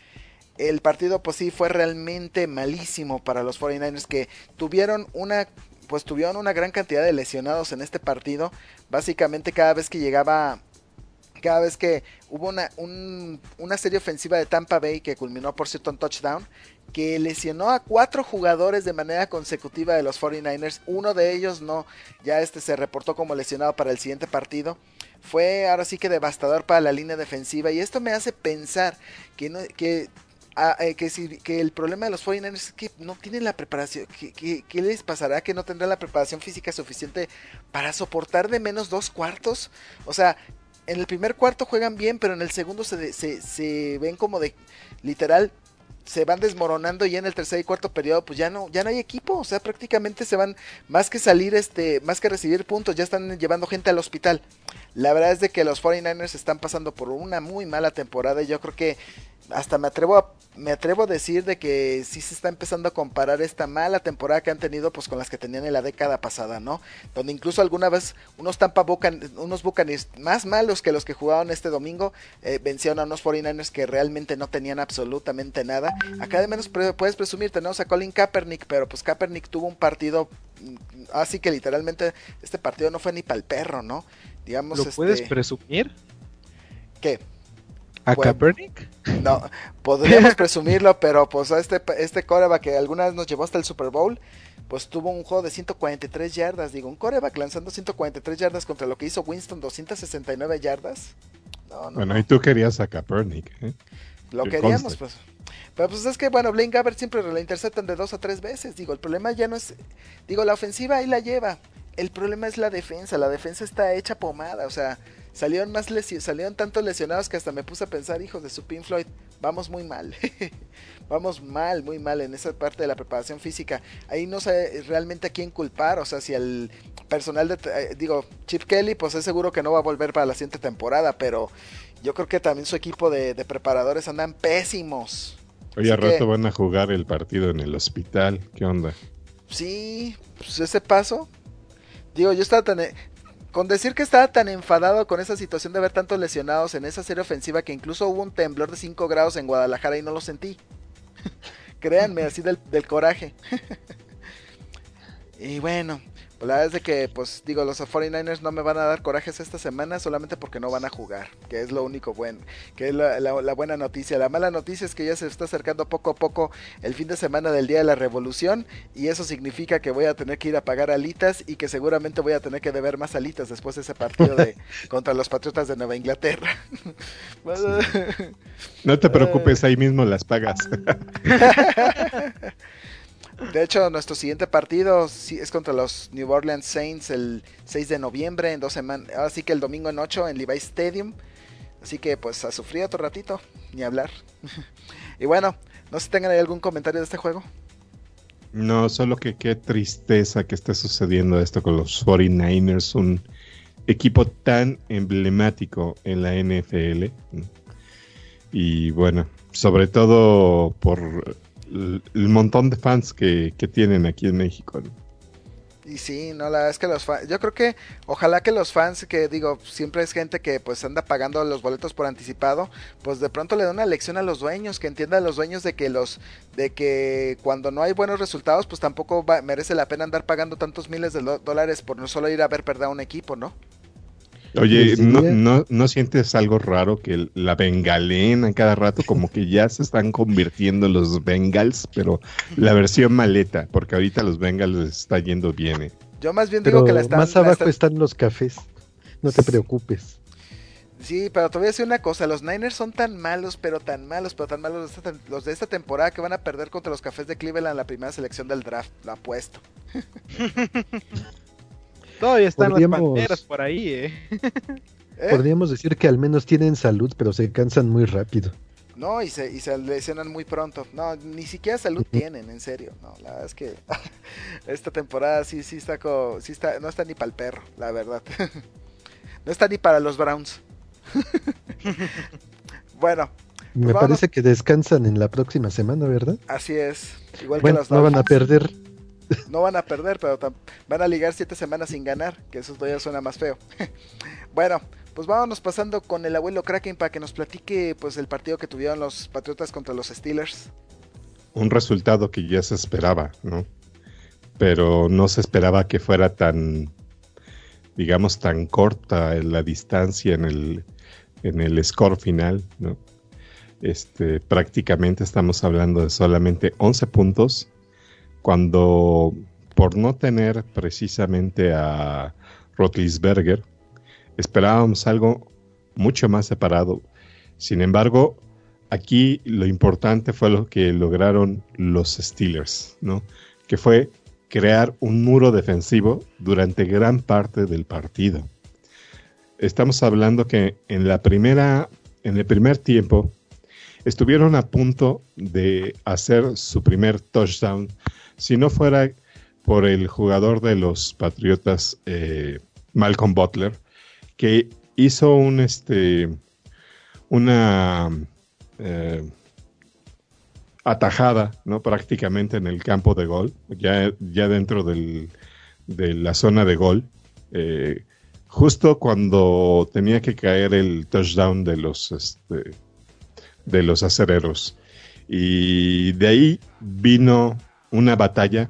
El partido pues sí fue realmente malísimo para los cuarenta y nueve ers que tuvieron una... pues tuvieron una gran cantidad de lesionados en este partido. Básicamente cada vez que llegaba... Cada vez que hubo una, un, una serie ofensiva de Tampa Bay que culminó por cierto en touchdown, que lesionó a cuatro jugadores de manera consecutiva de los cuarenta y nueve ers. Uno de ellos no, ya este se reportó como lesionado para el siguiente partido. fue ahora sí que devastador para la línea defensiva, y esto me hace pensar que no, que Ah, eh, que, si, que el problema de los cuarenta y nueve ers es que no tienen la preparación. ¿Qué, qué, qué les pasará? Que no tendrán la preparación física suficiente para soportar de menos dos cuartos. O sea, en el primer cuarto juegan bien, pero en el segundo se, se, se ven como de literal, se van desmoronando, y en el tercer y cuarto periodo pues ya no, ya no hay equipo. O sea, prácticamente se van, más que salir, este, más que recibir puntos, ya están llevando gente al hospital. La verdad es de que los cuarenta y nueve ers están pasando por una muy mala temporada, y yo creo que hasta me atrevo a, me atrevo a decir de que sí se está empezando a comparar esta mala temporada que han tenido pues con las que tenían en la década pasada, ¿no? Donde incluso alguna vez unos Tampa Bucan, unos Buccaneers más malos que los que jugaron este domingo eh, vencieron a unos cuarenta y nueve ers que realmente no tenían absolutamente nada. Acá de menos pre- puedes presumir, tenemos a Colin Kaepernick, pero pues Kaepernick tuvo un partido así que literalmente este partido no fue ni pa'l perro, ¿no? Digamos, ¿Lo este, puedes presumir? ¿Qué? ¿A Bueno, Kaepernick? No, podríamos presumirlo, pero pues este, este quarterback que alguna vez nos llevó hasta el Super Bowl, pues tuvo un juego de ciento cuarenta y tres yardas. Digo, un quarterback lanzando ciento cuarenta y tres yardas contra lo que hizo Winston, doscientas sesenta y nueve yardas. No, no, bueno, no. y tú querías a Kaepernick, ¿eh? Lo Que queríamos, conste. pues. Pero pues es que, bueno, Blaine Gabbert siempre la interceptan de dos a tres veces. Digo, el problema ya no es... Digo, la ofensiva ahí la lleva. El problema es la defensa. La defensa está hecha pomada, o sea... Salieron más lesi- salieron tantos lesionados que hasta me puse a pensar, hijos de su Pink Floyd, vamos muy mal. Vamos mal, muy mal en esa parte de la preparación física. Ahí no sé realmente a quién culpar, o sea, si el personal de, eh, digo, Chip Kelly, pues es seguro que no va a volver para la siguiente temporada, pero yo creo que también su equipo de, de preparadores andan pésimos. Oye, Así al rato que, van a jugar el partido en el hospital. ¿Qué onda? sí, pues ese paso. Digo, yo estaba tan... Con decir que estaba tan enfadado con esa situación de ver tantos lesionados en esa serie ofensiva que incluso hubo un temblor de cinco grados en Guadalajara y no lo sentí. Créanme, así del, del coraje. Y bueno, pues la verdad es de que, pues digo, los cuarenta y nueve ers no me van a dar corajes esta semana solamente porque no van a jugar, que es lo único bueno, que es la, la, la buena noticia. La mala noticia es que ya se está acercando poco a poco el fin de semana del Día de la Revolución, y eso significa que voy a tener que ir a pagar alitas, y que seguramente voy a tener que deber más alitas después de ese partido de contra los Patriotas de Nueva Inglaterra. Sí. No te preocupes, ahí mismo las pagas. De hecho, nuestro siguiente partido es contra los New Orleans Saints el seis de noviembre, en dos semanas, así que el domingo en ocho en Levi's Stadium. Así que pues a sufrir otro ratito, ni hablar. Y bueno, no sé si tengan ahí algún comentario de este juego. No, solo que qué tristeza que esté sucediendo esto con los cuarenta y nueve ers, un equipo tan emblemático en la N F L. Y bueno, sobre todo por el, el montón de fans que, que tienen aquí en México, ¿no? Y sí, no, la verdad es que los fans, yo creo que ojalá que los fans, que digo, siempre es gente que pues anda pagando los boletos por anticipado, pues de pronto le da una lección a los dueños, que entiendan los dueños de que los, de que cuando no hay buenos resultados, pues tampoco va, merece la pena andar pagando tantos miles de lo, dólares por no solo ir a ver perder a un equipo, ¿no? Oye, ¿no, no, ¿no sientes algo raro que la bengalena cada rato como que ya se están convirtiendo en los Bengals, pero la versión maleta, porque ahorita los Bengals les está yendo bien, ¿eh? Yo más bien pero digo que la están... más abajo están... están los cafés, no te preocupes. Sí, pero te voy a decir una cosa, los Niners son tan malos, pero tan malos, pero tan malos los de esta, los de esta temporada que van a perder contra los Cafés de Cleveland en la primera selección del draft, lo apuesto. Todavía están Podríamos... las Panteras por ahí, ¿eh? ¿Eh? Podríamos decir que al menos tienen salud, pero se cansan muy rápido. No, y se, y se lesionan muy pronto. No, ni siquiera salud tienen, en serio. No, la verdad es que esta temporada sí, sí está, co, sí está, no está ni para el perro, la verdad. No está ni para los Browns. Bueno. Me pues parece que descansan en la próxima semana, ¿verdad? Así es. Igual bueno, que los no van a perder. No van a perder, pero van a ligar siete semanas sin ganar, que eso todavía suena más feo. Bueno, pues vámonos pasando con el abuelo Kraken para que nos platique pues el partido que tuvieron los Patriotas contra los Steelers. Un resultado que ya se esperaba, ¿no? Pero no se esperaba que fuera tan, digamos, tan corta la distancia en el, en el score final, ¿no? Este, prácticamente estamos hablando de solamente once puntos, cuando por no tener precisamente a Roethlisberger, esperábamos algo mucho más separado. Sin embargo, aquí lo importante fue lo que lograron los Steelers, ¿no? Que fue crear un muro defensivo durante gran parte del partido. Estamos hablando que en la primera, en el primer tiempo estuvieron a punto de hacer su primer touchdown, si no fuera por el jugador de los Patriotas, eh, Malcolm Butler, que hizo un este una eh, atajada, ¿no? Prácticamente en el campo de gol, ya, ya dentro del, de la zona de gol, eh, justo cuando tenía que caer el touchdown de los este, de los acereros. Y de ahí vino una batalla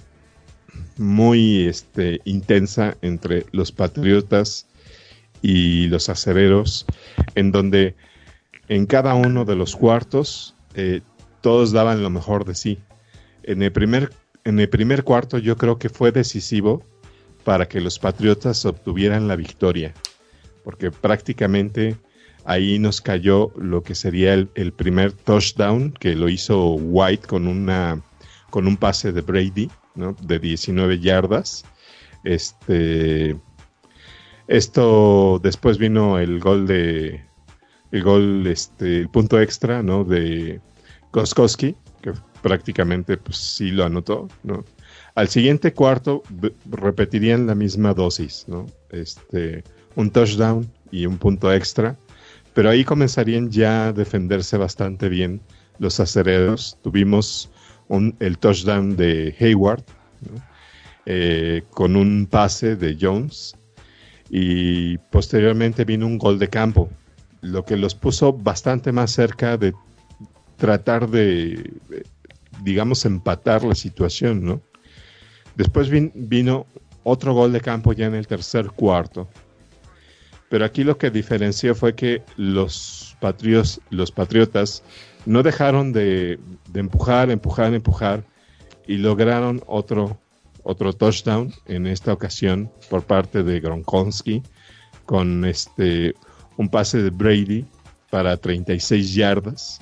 muy este, intensa entre los Patriotas y los acereros, en donde en cada uno de los cuartos eh, todos daban lo mejor de sí. En el primer, en el primer cuarto yo creo que fue decisivo para que los Patriotas obtuvieran la victoria, porque prácticamente ahí nos cayó lo que sería el, el primer touchdown, que lo hizo White con una con un pase de Brady, ¿no? De diecinueve yardas. Este, esto después vino el gol de el gol, este, el punto extra, ¿no? De Gostkowski, que prácticamente pues sí lo anotó, ¿no? Al siguiente cuarto b- repetirían la misma dosis, ¿no? Este, un touchdown y un punto extra, pero ahí comenzarían ya a defenderse bastante bien los acereros. Tuvimos un, el touchdown de Hayward, ¿no? eh, con un pase de Jones, y posteriormente vino un gol de campo, lo que los puso bastante más cerca de tratar de, digamos, empatar la situación, ¿no? Después vin, vino otro gol de campo ya en el tercer cuarto. Pero aquí lo que diferenció fue que los, patrios, los Patriotas no dejaron de, de empujar, empujar, empujar, y lograron otro, otro touchdown en esta ocasión por parte de Gronkowski, con este un pase de Brady para treinta y seis yardas.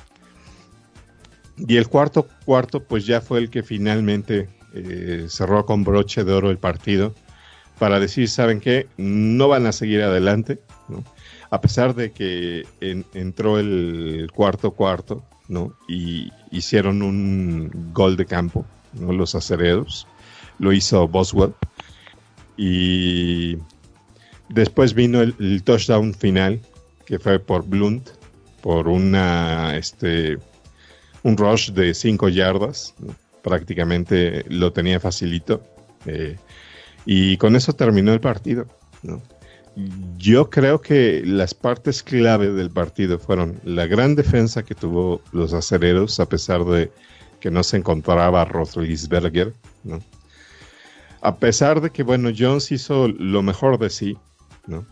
Y el cuarto cuarto pues ya fue el que finalmente eh, cerró con broche de oro el partido, para decir, ¿saben qué? No van a seguir adelante, ¿no? A pesar de que en, entró el cuarto cuarto, ¿no? Y hicieron un gol de campo, ¿no? Los acereros, lo hizo Boswell, y después vino el, el touchdown final, que fue por Blunt, por una este un rush de cinco yardas, ¿no? Prácticamente lo tenía facilito, eh, y con eso terminó el partido, ¿no? Yo creo que las partes clave del partido fueron la gran defensa que tuvo los acereros, a pesar de que no se encontraba Roethlisberger, ¿no? A pesar de que, bueno, Jones hizo lo mejor de sí, ¿no?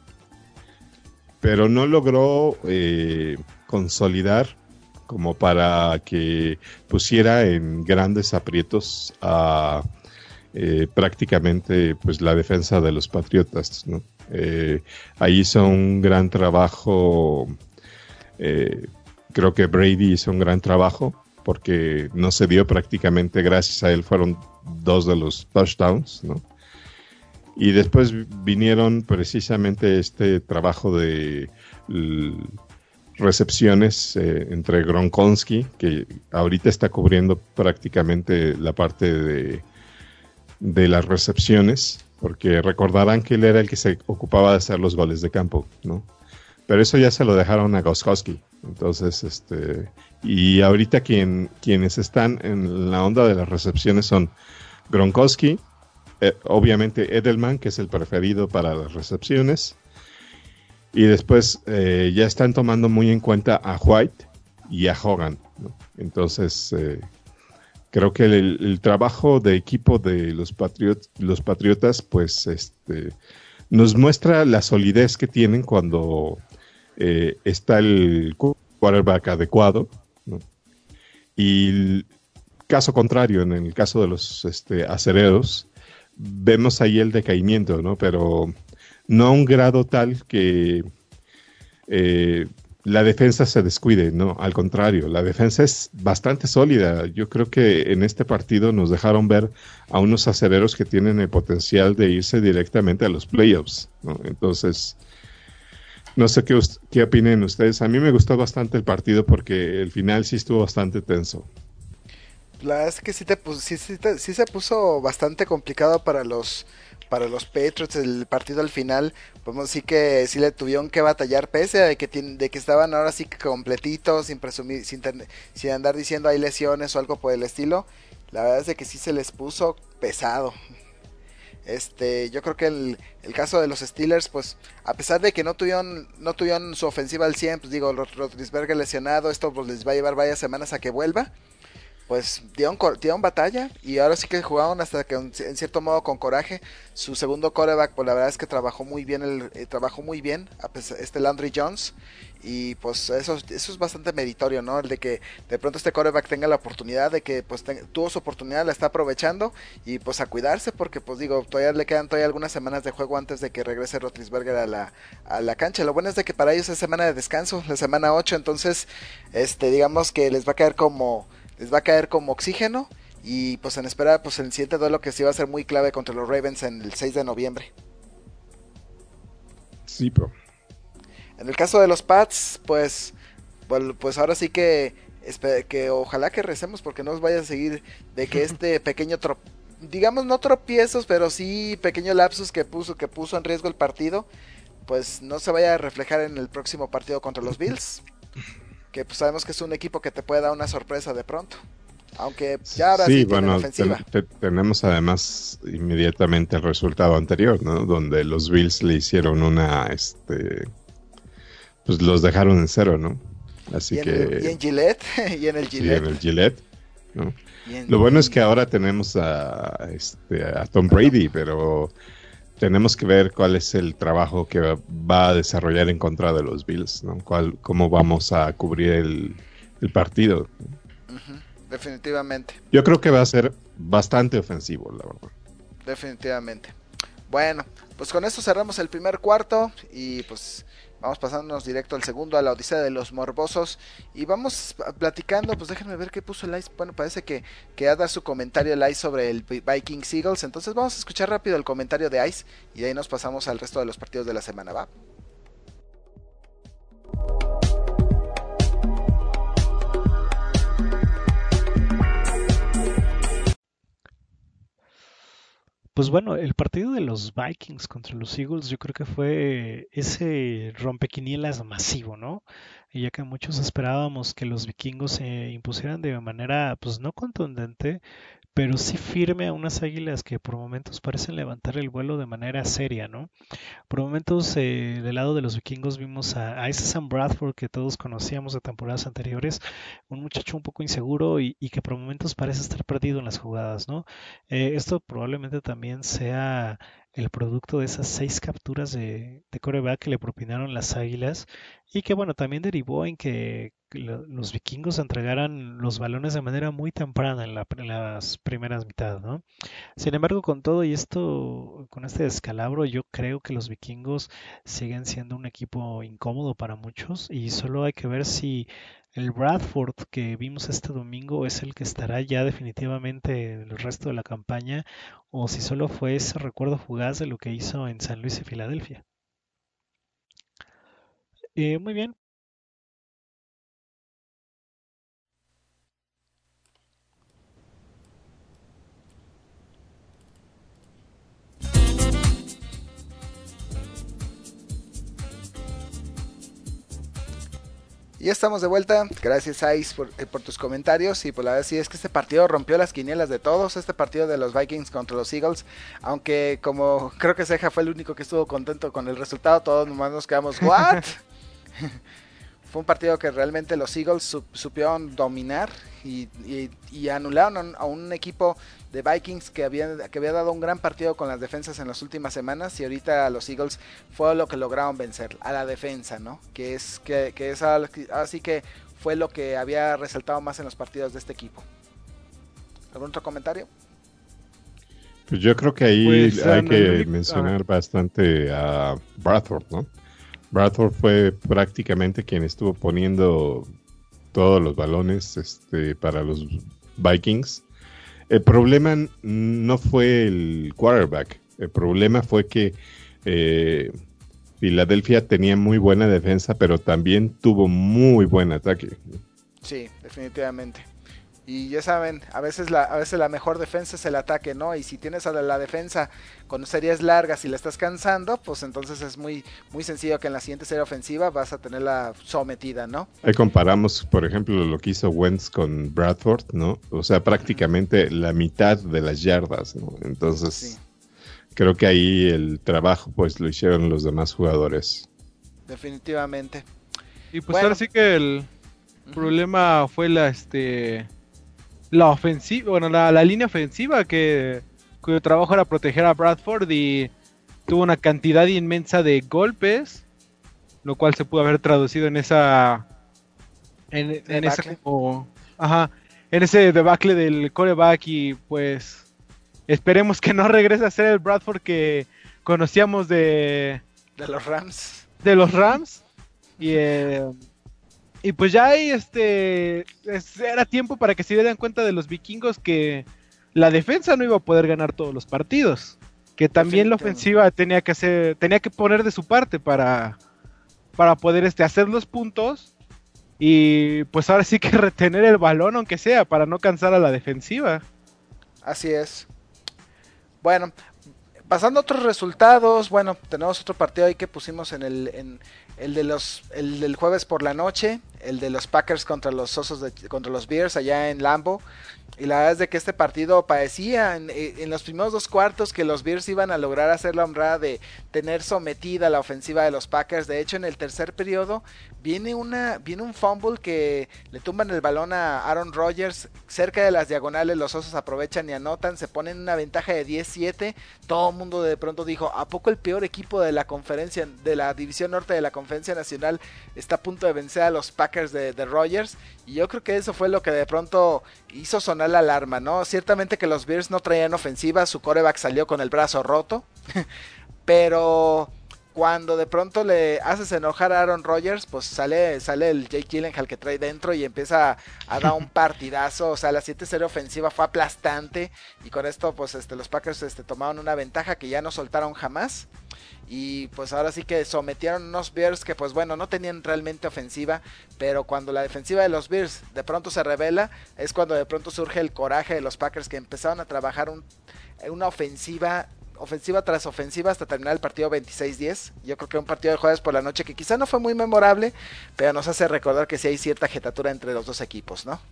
Pero no logró eh, consolidar como para que pusiera en grandes aprietos a eh, prácticamente pues la defensa de los Patriotas, ¿no? Eh, ahí hizo un gran trabajo, eh, creo que Brady hizo un gran trabajo, porque no se dio prácticamente, gracias a él fueron dos de los touchdowns, ¿no? Y después vinieron precisamente este trabajo de l- recepciones eh, entre Gronkowski, que ahorita está cubriendo prácticamente la parte de, de las recepciones, porque recordarán que él era el que se ocupaba de hacer los goles de campo, ¿no? Pero eso ya se lo dejaron a Gostkowski. Entonces, este, y ahorita quien, quienes están en la onda de las recepciones son Gronkowski, eh, obviamente Edelman, que es el preferido para las recepciones, y después eh, ya están tomando muy en cuenta a White y a Hogan, ¿no? Entonces, eh, creo que el, el trabajo de equipo de los, Patriot, los Patriotas, pues, este, nos muestra la solidez que tienen cuando eh, está el quarterback adecuado, ¿no? Y el caso contrario, en el caso de los este, acereros, vemos ahí el decaimiento, ¿no? Pero no a un grado tal que eh, la defensa se descuide, no, al contrario, la defensa es bastante sólida. Yo creo que en este partido nos dejaron ver a unos acereros que tienen el potencial de irse directamente a los playoffs, ¿no? Entonces, no sé qué, qué opinen ustedes. A mí me gustó bastante el partido porque el final sí estuvo bastante tenso. La verdad es que sí, te, pus- sí, sí, te- sí se puso bastante complicado para los para los Patriots el partido al final. Podemos decir que sí le tuvieron que batallar pese a que, tien- de que estaban ahora sí que completitos, sin presumir, sin, ten- sin andar diciendo hay lesiones o algo por el estilo. La verdad es de que sí se les puso pesado. Este, yo creo que el, el caso de los Steelers, pues, a pesar de que no tuvieron, no tuvieron su ofensiva al cien, pues digo, Rot- Roethlisberger lesionado, esto pues les va a llevar varias semanas a que vuelva. Pues dieron, cor- dieron batalla y ahora sí que jugaron hasta que en en cierto modo con coraje. Su segundo quarterback, pues la verdad es que trabajó muy bien, el, eh, trabajó muy bien, a pesar- este Landry Jones. Y pues eso, eso es bastante meritorio, ¿no? El de que de pronto este quarterback tenga la oportunidad, de que pues ten- tuvo su oportunidad, la está aprovechando. Y pues a cuidarse porque pues digo, todavía le quedan todavía algunas semanas de juego antes de que regrese Roethlisberger a la, a la cancha. Lo bueno es de que para ellos es semana de descanso, la semana ocho, entonces este digamos que les va a caer como les va a caer como oxígeno y pues en espera pues el siguiente duelo que sí va a ser muy clave contra los Ravens en el seis de noviembre. Sí, pero En el caso de los Pats, pues pues, pues ahora sí que espe- que ojalá que recemos porque no nos vaya a seguir de que este pequeño tro digamos no tropiezos, pero sí pequeño lapsus que puso que puso en riesgo el partido, pues no se vaya a reflejar en el próximo partido contra los Bills, que pues sabemos que es un equipo que te puede dar una sorpresa de pronto. Aunque ya ahora sí, sí tienen bueno, ten- ofensiva. te- tenemos además inmediatamente el resultado anterior, ¿no? Donde los Bills le hicieron una, este, pues los dejaron en cero, ¿no? Así Y en el, y que, en Gillette, y en el sí, en Gillette. el Gillette, ¿no? Y en, Lo y bueno es en- que ahora tenemos a, este, a Tom a Tom. Brady, pero tenemos que ver cuál es el trabajo que va, va a desarrollar en contra de los Bills, ¿no? Cuál, cómo vamos a cubrir el, el partido. Ujú, definitivamente, Yo creo que va a ser bastante ofensivo, la verdad. definitivamente. Bueno, pues con esto cerramos el primer cuarto y pues vamos pasándonos directo al segundo, a la Odisea de los Morbosos. Y vamos platicando, pues déjenme ver qué puso el Ice. Bueno, parece que, que ha dado su comentario el Ice sobre el Vikings Eagles. Entonces vamos a escuchar rápido el comentario de Ice y de ahí nos pasamos al resto de los partidos de la semana, ¿va? Pues bueno, el partido de los Vikings contra los Eagles yo creo que fue ese rompequinielas masivo, ¿no? Y ya que muchos esperábamos que los vikingos se impusieran de manera, pues no contundente, pero sí firme a unas águilas que por momentos parecen levantar el vuelo de manera seria, ¿no? Por momentos, eh, del lado de los vikingos vimos a, a ese Sam Bradford que todos conocíamos de temporadas anteriores, un muchacho un poco inseguro y, y que por momentos parece estar perdido en las jugadas, ¿no? Eh, esto probablemente también sea el producto de esas seis capturas de, de quarterback que le propinaron las Águilas y que bueno, también derivó en que lo- los vikingos entregaran los balones de manera muy temprana en, la- en las primeras mitades, ¿no? Sin embargo, con todo y esto, con este descalabro, yo creo que los vikingos siguen siendo un equipo incómodo para muchos y solo hay que ver si el Bradford que vimos este domingo es el que estará ya definitivamente el resto de la campaña o si solo fue ese recuerdo fugaz de lo que hizo en San Luis y Filadelfia. Eh, muy bien. Y ya estamos de vuelta, gracias Ice por, eh, por tus comentarios y por la verdad sí es que este partido rompió las quinielas de todos, este partido de los Vikings contra los Eagles, aunque como creo que Ceja fue el único que estuvo contento con el resultado, todos nomás nos quedamos, ¿what? Fue un partido que realmente los Eagles sup supieron dominar y, y, y anularon a un, a un equipo de Vikings que había, que había dado un gran partido con las defensas en las últimas semanas y ahorita los Eagles fue lo que lograron vencer, a la defensa, ¿no? Que es, que, que es así que fue lo que había resaltado más en los partidos de este equipo. ¿Algún otro comentario? Pues yo creo que ahí Pues, hay en que el único- mencionar bastante a Bradford, ¿no? Bradford fue prácticamente quien estuvo poniendo todos los balones este, para los Vikings. El problema n- no fue el quarterback, el problema fue que eh, Filadelfia tenía muy buena defensa, pero también tuvo muy buen ataque. Sí, definitivamente. Y ya saben, a veces la, a veces la mejor defensa es el ataque, ¿no? Y si tienes a la, la defensa con series largas y la estás cansando, pues entonces es muy, muy sencillo que en la siguiente serie ofensiva vas a tenerla sometida, ¿no? Ahí comparamos, por ejemplo, lo que hizo Wentz con Bradford, ¿no? O sea, prácticamente la mitad de las yardas, ¿no? Entonces, Sí, creo que ahí el trabajo, pues, lo hicieron los demás jugadores. definitivamente. Y pues Bueno. ahora sí que el Ujú. problema fue la este la ofensiva, bueno, la, la línea ofensiva que cuyo trabajo era proteger a Bradford y tuvo una cantidad inmensa de golpes, lo cual se pudo haber traducido en esa en, en esa Debacle. como ajá, en ese debacle del quarterback y pues esperemos que no regrese a ser el Bradford que conocíamos de De los Rams. de los Rams y eh, y pues ya ahí este es- era tiempo para que se dieran cuenta de los vikingos que la defensa no iba a poder ganar todos los partidos, que también la Definitivamente. ofensiva tenía que hacer tenía que poner de su parte para para poder este hacer los puntos y pues ahora sí que retener el balón aunque sea para no cansar a la defensiva. Así es. Bueno, pasando a otros resultados, bueno, tenemos otro partido ahí que pusimos en el, en el de los, el del jueves por la noche, el de los Packers contra los Osos de, contra los Bears allá en Lambeau. Y la verdad es de que este partido parecía en, en los primeros dos cuartos que los Bears iban a lograr hacer la honrada de tener sometida la ofensiva de los Packers. De hecho, en el tercer periodo viene una viene un fumble que le tumban el balón a Aaron Rodgers cerca de las diagonales. Los Osos aprovechan y anotan, se ponen una ventaja de diez siete. Todo el mundo de pronto dijo, ¿a poco el peor equipo de la conferencia, de la división norte de la conferencia nacional está a punto de vencer a los Packers de, de Rodgers? Y yo creo que eso fue lo que de pronto hizo sonar la alarma, ¿no? Ciertamente que los Bears no traían ofensiva, su quarterback salió con el brazo roto, pero cuando de pronto le haces enojar a Aaron Rodgers, pues sale, sale el Jake Gyllenhaal que trae dentro y empieza a, a dar un partidazo. O sea, la siete cero ofensiva fue aplastante y con esto pues este, los Packers este, tomaron una ventaja que ya no soltaron jamás. Y pues ahora sí que sometieron unos Bears que pues bueno, no tenían realmente ofensiva, pero cuando la defensiva de los Bears de pronto se revela, es cuando de pronto surge el coraje de los Packers que empezaron a trabajar un, una ofensiva, ofensiva tras ofensiva hasta terminar el partido veintiséis diez. Yo creo que un partido de jueves por la noche que quizá no fue muy memorable, pero nos hace recordar que sí hay cierta jetatura entre los dos equipos, ¿no?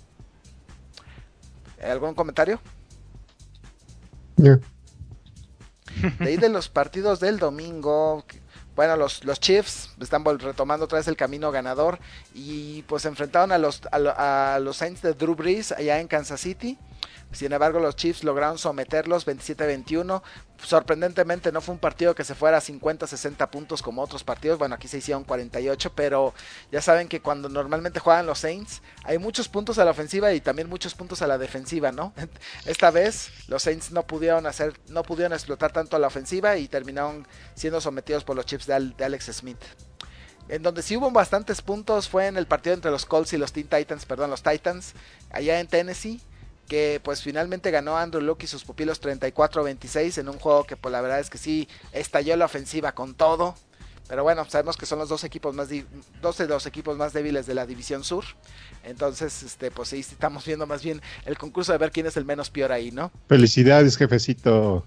¿Algún comentario? Ya. De ahí de los partidos del domingo, bueno, los, los Chiefs están retomando otra vez el camino ganador y pues enfrentaron a los, a, a los Saints de Drew Brees allá en Kansas City. Sin embargo, los Chiefs lograron someterlos veintisiete a veintiuno. Sorprendentemente no fue un partido que se fuera a cincuenta a sesenta puntos como otros partidos. Bueno, aquí se hicieron cuarenta y ocho, pero ya saben que cuando normalmente juegan los Saints hay muchos puntos a la ofensiva y también muchos puntos a la defensiva, ¿no? Esta vez los Saints no pudieron hacer, no pudieron explotar tanto a la ofensiva y terminaron siendo sometidos por los Chiefs de, Al, de Alex Smith. En donde sí hubo bastantes puntos fue en el partido entre los Colts y los Teen Titans, perdón, los Titans, allá en Tennessee, que pues finalmente ganó Andrew Luck y sus pupilos treinta y cuatro a veintiséis en un juego que pues la verdad es que sí estalló la ofensiva con todo. Pero bueno, sabemos que son los dos equipos más dos de los equipos más débiles de la división sur. Entonces, este, pues sí, estamos viendo más bien el concurso de ver quién es el menos peor ahí, ¿no? Felicidades, jefecito.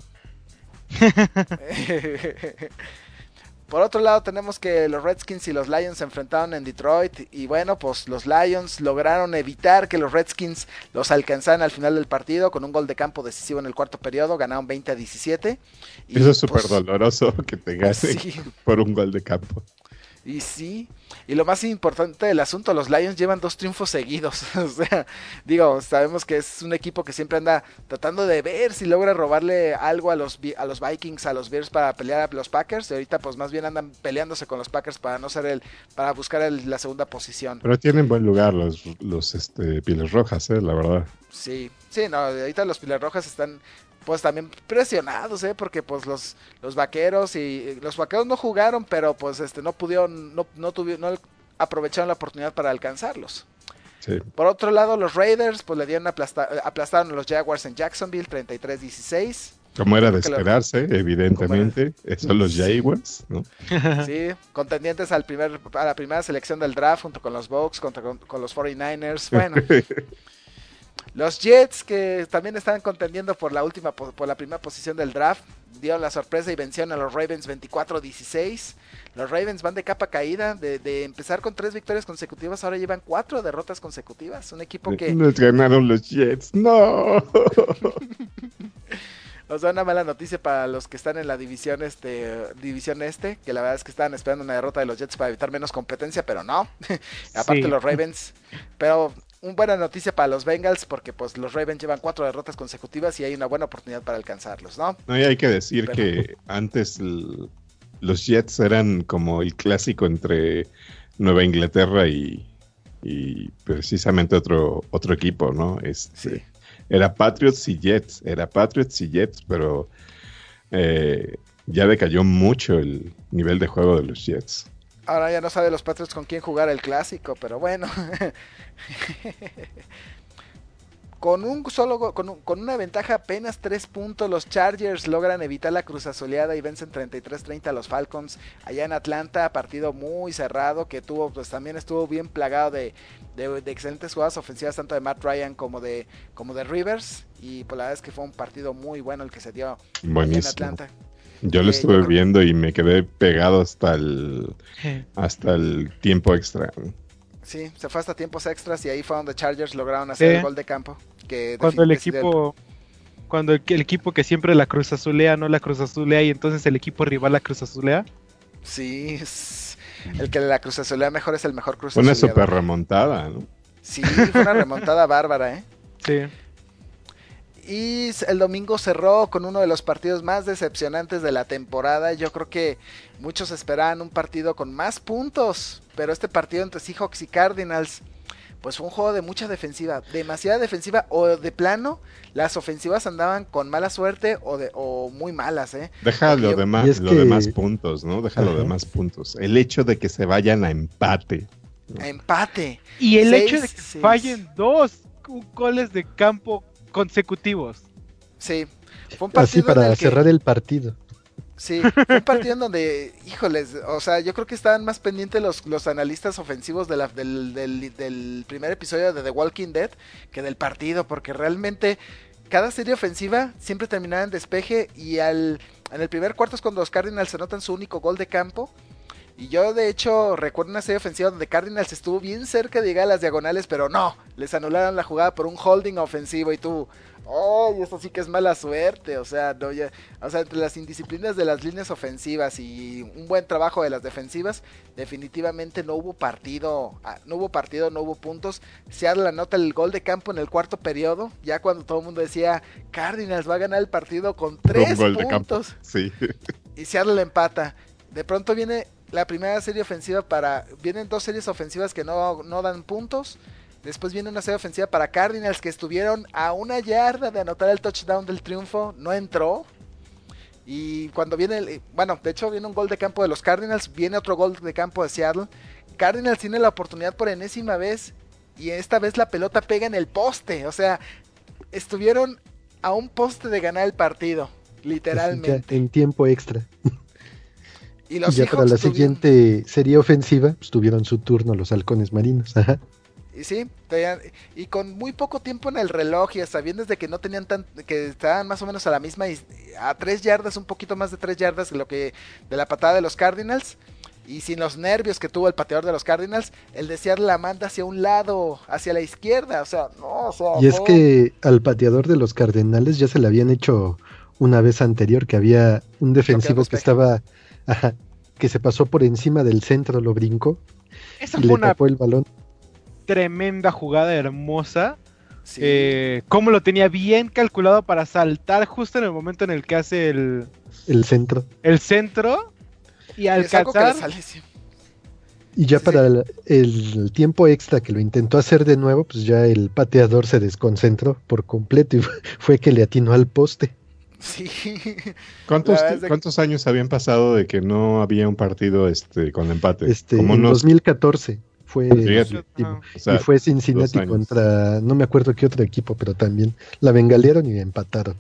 Por otro lado tenemos que los Redskins y los Lions se enfrentaron en Detroit y bueno, pues los Lions lograron evitar que los Redskins los alcanzaran al final del partido con un gol de campo decisivo en el cuarto periodo, ganaron veinte a diecisiete. Y eso es súper pues, doloroso que te ganen sí. por un gol de campo. Y sí, Y lo más importante del asunto, los Lions llevan dos triunfos seguidos. O sea, digo, sabemos que es un equipo que siempre anda tratando de ver si logra robarle algo a los a los Vikings, a los Bears para pelear a los Packers. Y ahorita pues más bien andan peleándose con los Packers para no ser el, para buscar el, la segunda posición. Pero tienen buen lugar los, los este, Pieles Rojas, eh, la verdad. Sí, sí, no, ahorita los Pieles Rojas están pues también presionados, eh, porque pues los los vaqueros y los vaqueros no jugaron, pero pues este no pudieron, no no tuvieron, no aprovecharon la oportunidad para alcanzarlos. Sí. Por otro lado, los Raiders pues le dieron aplasta, aplastaron a los Jaguars en Jacksonville treinta y tres dieciséis. Como era de esperarse, lo, evidentemente, era, son los Jaguars, ¿no? Sí, contendientes al primer a la primera selección del draft junto con los Bucs, contra, con, con los cuarenta y nueve ers, bueno. Los Jets, que también estaban contendiendo por la última por la primera posición del draft, dieron la sorpresa y vencieron a los Ravens veinticuatro dieciséis. Los Ravens van de capa caída, de, de empezar con tres victorias consecutivas, ahora llevan cuatro derrotas consecutivas. Un equipo que... Nos ganaron los Jets, ¡no! O sea, una mala noticia para los que están en la división este división este, que la verdad es que estaban esperando una derrota de los Jets para evitar menos competencia, pero no. Aparte sí. Los Ravens, pero... una buena noticia para los Bengals porque pues los Ravens llevan cuatro derrotas consecutivas y hay una buena oportunidad para alcanzarlos, ¿no? No, y hay que decir Pero... que antes el, los Jets eran como el clásico entre Nueva Inglaterra y, y precisamente otro otro equipo, ¿no? Este, sí. Era Patriots y Jets, era Patriots y Jets, pero eh, ya decayó mucho el nivel de juego de los Jets. Ahora ya no sabe los Patriots con quién jugar el clásico, pero bueno. Con un solo con, un, con una ventaja apenas tres puntos, los Chargers logran evitar la cruzazoleada y vencen treinta y tres treinta a los Falcons allá en Atlanta, partido muy cerrado que tuvo, pues también estuvo bien plagado de, de, de excelentes jugadas ofensivas tanto de Matt Ryan como de como de Rivers, y pues la verdad es que fue un partido muy bueno el que se dio allá en Atlanta. Yo lo estuve eh, yo creo... viendo y me quedé pegado hasta el hasta el tiempo extra. Sí, se fue hasta tiempos extras y ahí fue donde Chargers lograron hacer sí. el gol de campo. Que cuando el equipo, el... cuando el, el equipo que siempre la cruz azulea no la cruz azulea y entonces el equipo rival la cruz azulea. Sí, es... el que la cruz azulea mejor es el mejor cruz azulea. Una super remontada, ¿no? Sí, fue una remontada bárbara, ¿eh? Sí. Y el domingo cerró con uno de los partidos más decepcionantes de la temporada. Yo creo que muchos esperaban un partido con más puntos, pero este partido entre Seahawks y Cardinals, pues fue un juego de mucha defensiva, demasiada defensiva, o de plano, las ofensivas andaban con mala suerte o, de, o muy malas, ¿eh? Deja lo, de más, es lo que... de más puntos, ¿no? Deja lo de más puntos. El hecho de que se vayan a empate. ¿no? A empate. Y el seis, hecho de que seis. fallen dos goles de campo consecutivos. Sí, fue un partido así para el cerrar que... el partido. Sí, fue un partido en donde, híjoles, o sea, yo creo que estaban más pendientes los, los analistas ofensivos de la, del, del, del primer episodio de The Walking Dead que del partido, porque realmente cada serie ofensiva siempre terminaba en despeje y al en el primer cuarto es cuando los Cardinals anotan su único gol de campo. Y yo de hecho recuerdo una serie ofensiva donde Cardinals estuvo bien cerca de llegar a las diagonales, pero no, les anularon la jugada por un holding ofensivo y tú, ¡ay, oh, esto sí que es mala suerte! O sea, no, ya, o sea, entre las indisciplinas de las líneas ofensivas y un buen trabajo de las defensivas, definitivamente no hubo partido, no hubo partido, no hubo puntos. Seattle anota el gol de campo en el cuarto periodo, ya cuando todo el mundo decía, Cardinals va a ganar el partido con tres gol puntos. De campo. Sí. Y Seattle empata. De pronto viene la primera serie ofensiva para... Vienen dos series ofensivas que no, no dan puntos. Después viene una serie ofensiva para Cardinals que estuvieron a una yarda de anotar el touchdown del triunfo. No entró. Y cuando viene... el, bueno, de hecho viene un gol de campo de los Cardinals. Viene otro gol de campo de Seattle. Cardinals tiene la oportunidad por enésima vez. Y esta vez la pelota pega en el poste. O sea, estuvieron a un poste de ganar el partido. Literalmente. Ya en tiempo extra. Y los ya para la tuvieron... siguiente serie ofensiva, pues tuvieron su turno los halcones marinos. Ajá. Y sí, y con muy poco tiempo en el reloj y hasta bien desde que no tenían tan, que estaban más o menos a la misma, a tres yardas, un poquito más de tres yardas de lo que de la patada de los Cardinals, y sin los nervios que tuvo el pateador de los Cardinals, el de Seattle la manda hacia un lado, hacia la izquierda, o sea, no, o sea, y es no... que al pateador de los Cardenales ya se le habían hecho una vez anterior, que había un defensivo que estaba... Ajá, que se pasó por encima del centro, lo brincó Esa y fue le una tapó el balón. tremenda jugada hermosa. Sí. Eh, cómo lo tenía bien calculado para saltar justo en el momento en el que hace el, El centro. el centro y Y es algo que le alcanzar. sale, sí. Y ya Sí, para sí. el, el tiempo extra que lo intentó hacer de nuevo, pues ya el pateador se desconcentró por completo y fue, fue que le atinó al poste. Sí. ¿Cuántos, La verdad es de- cuántos años habían pasado de que no había un partido este con empate? Este, Como en unos, dos mil catorce fue el Fíjate. último. Ajá. o sea, Y fue dos Cincinnati años. contra, no me acuerdo qué otro equipo, pero también la bengalearon y empataron.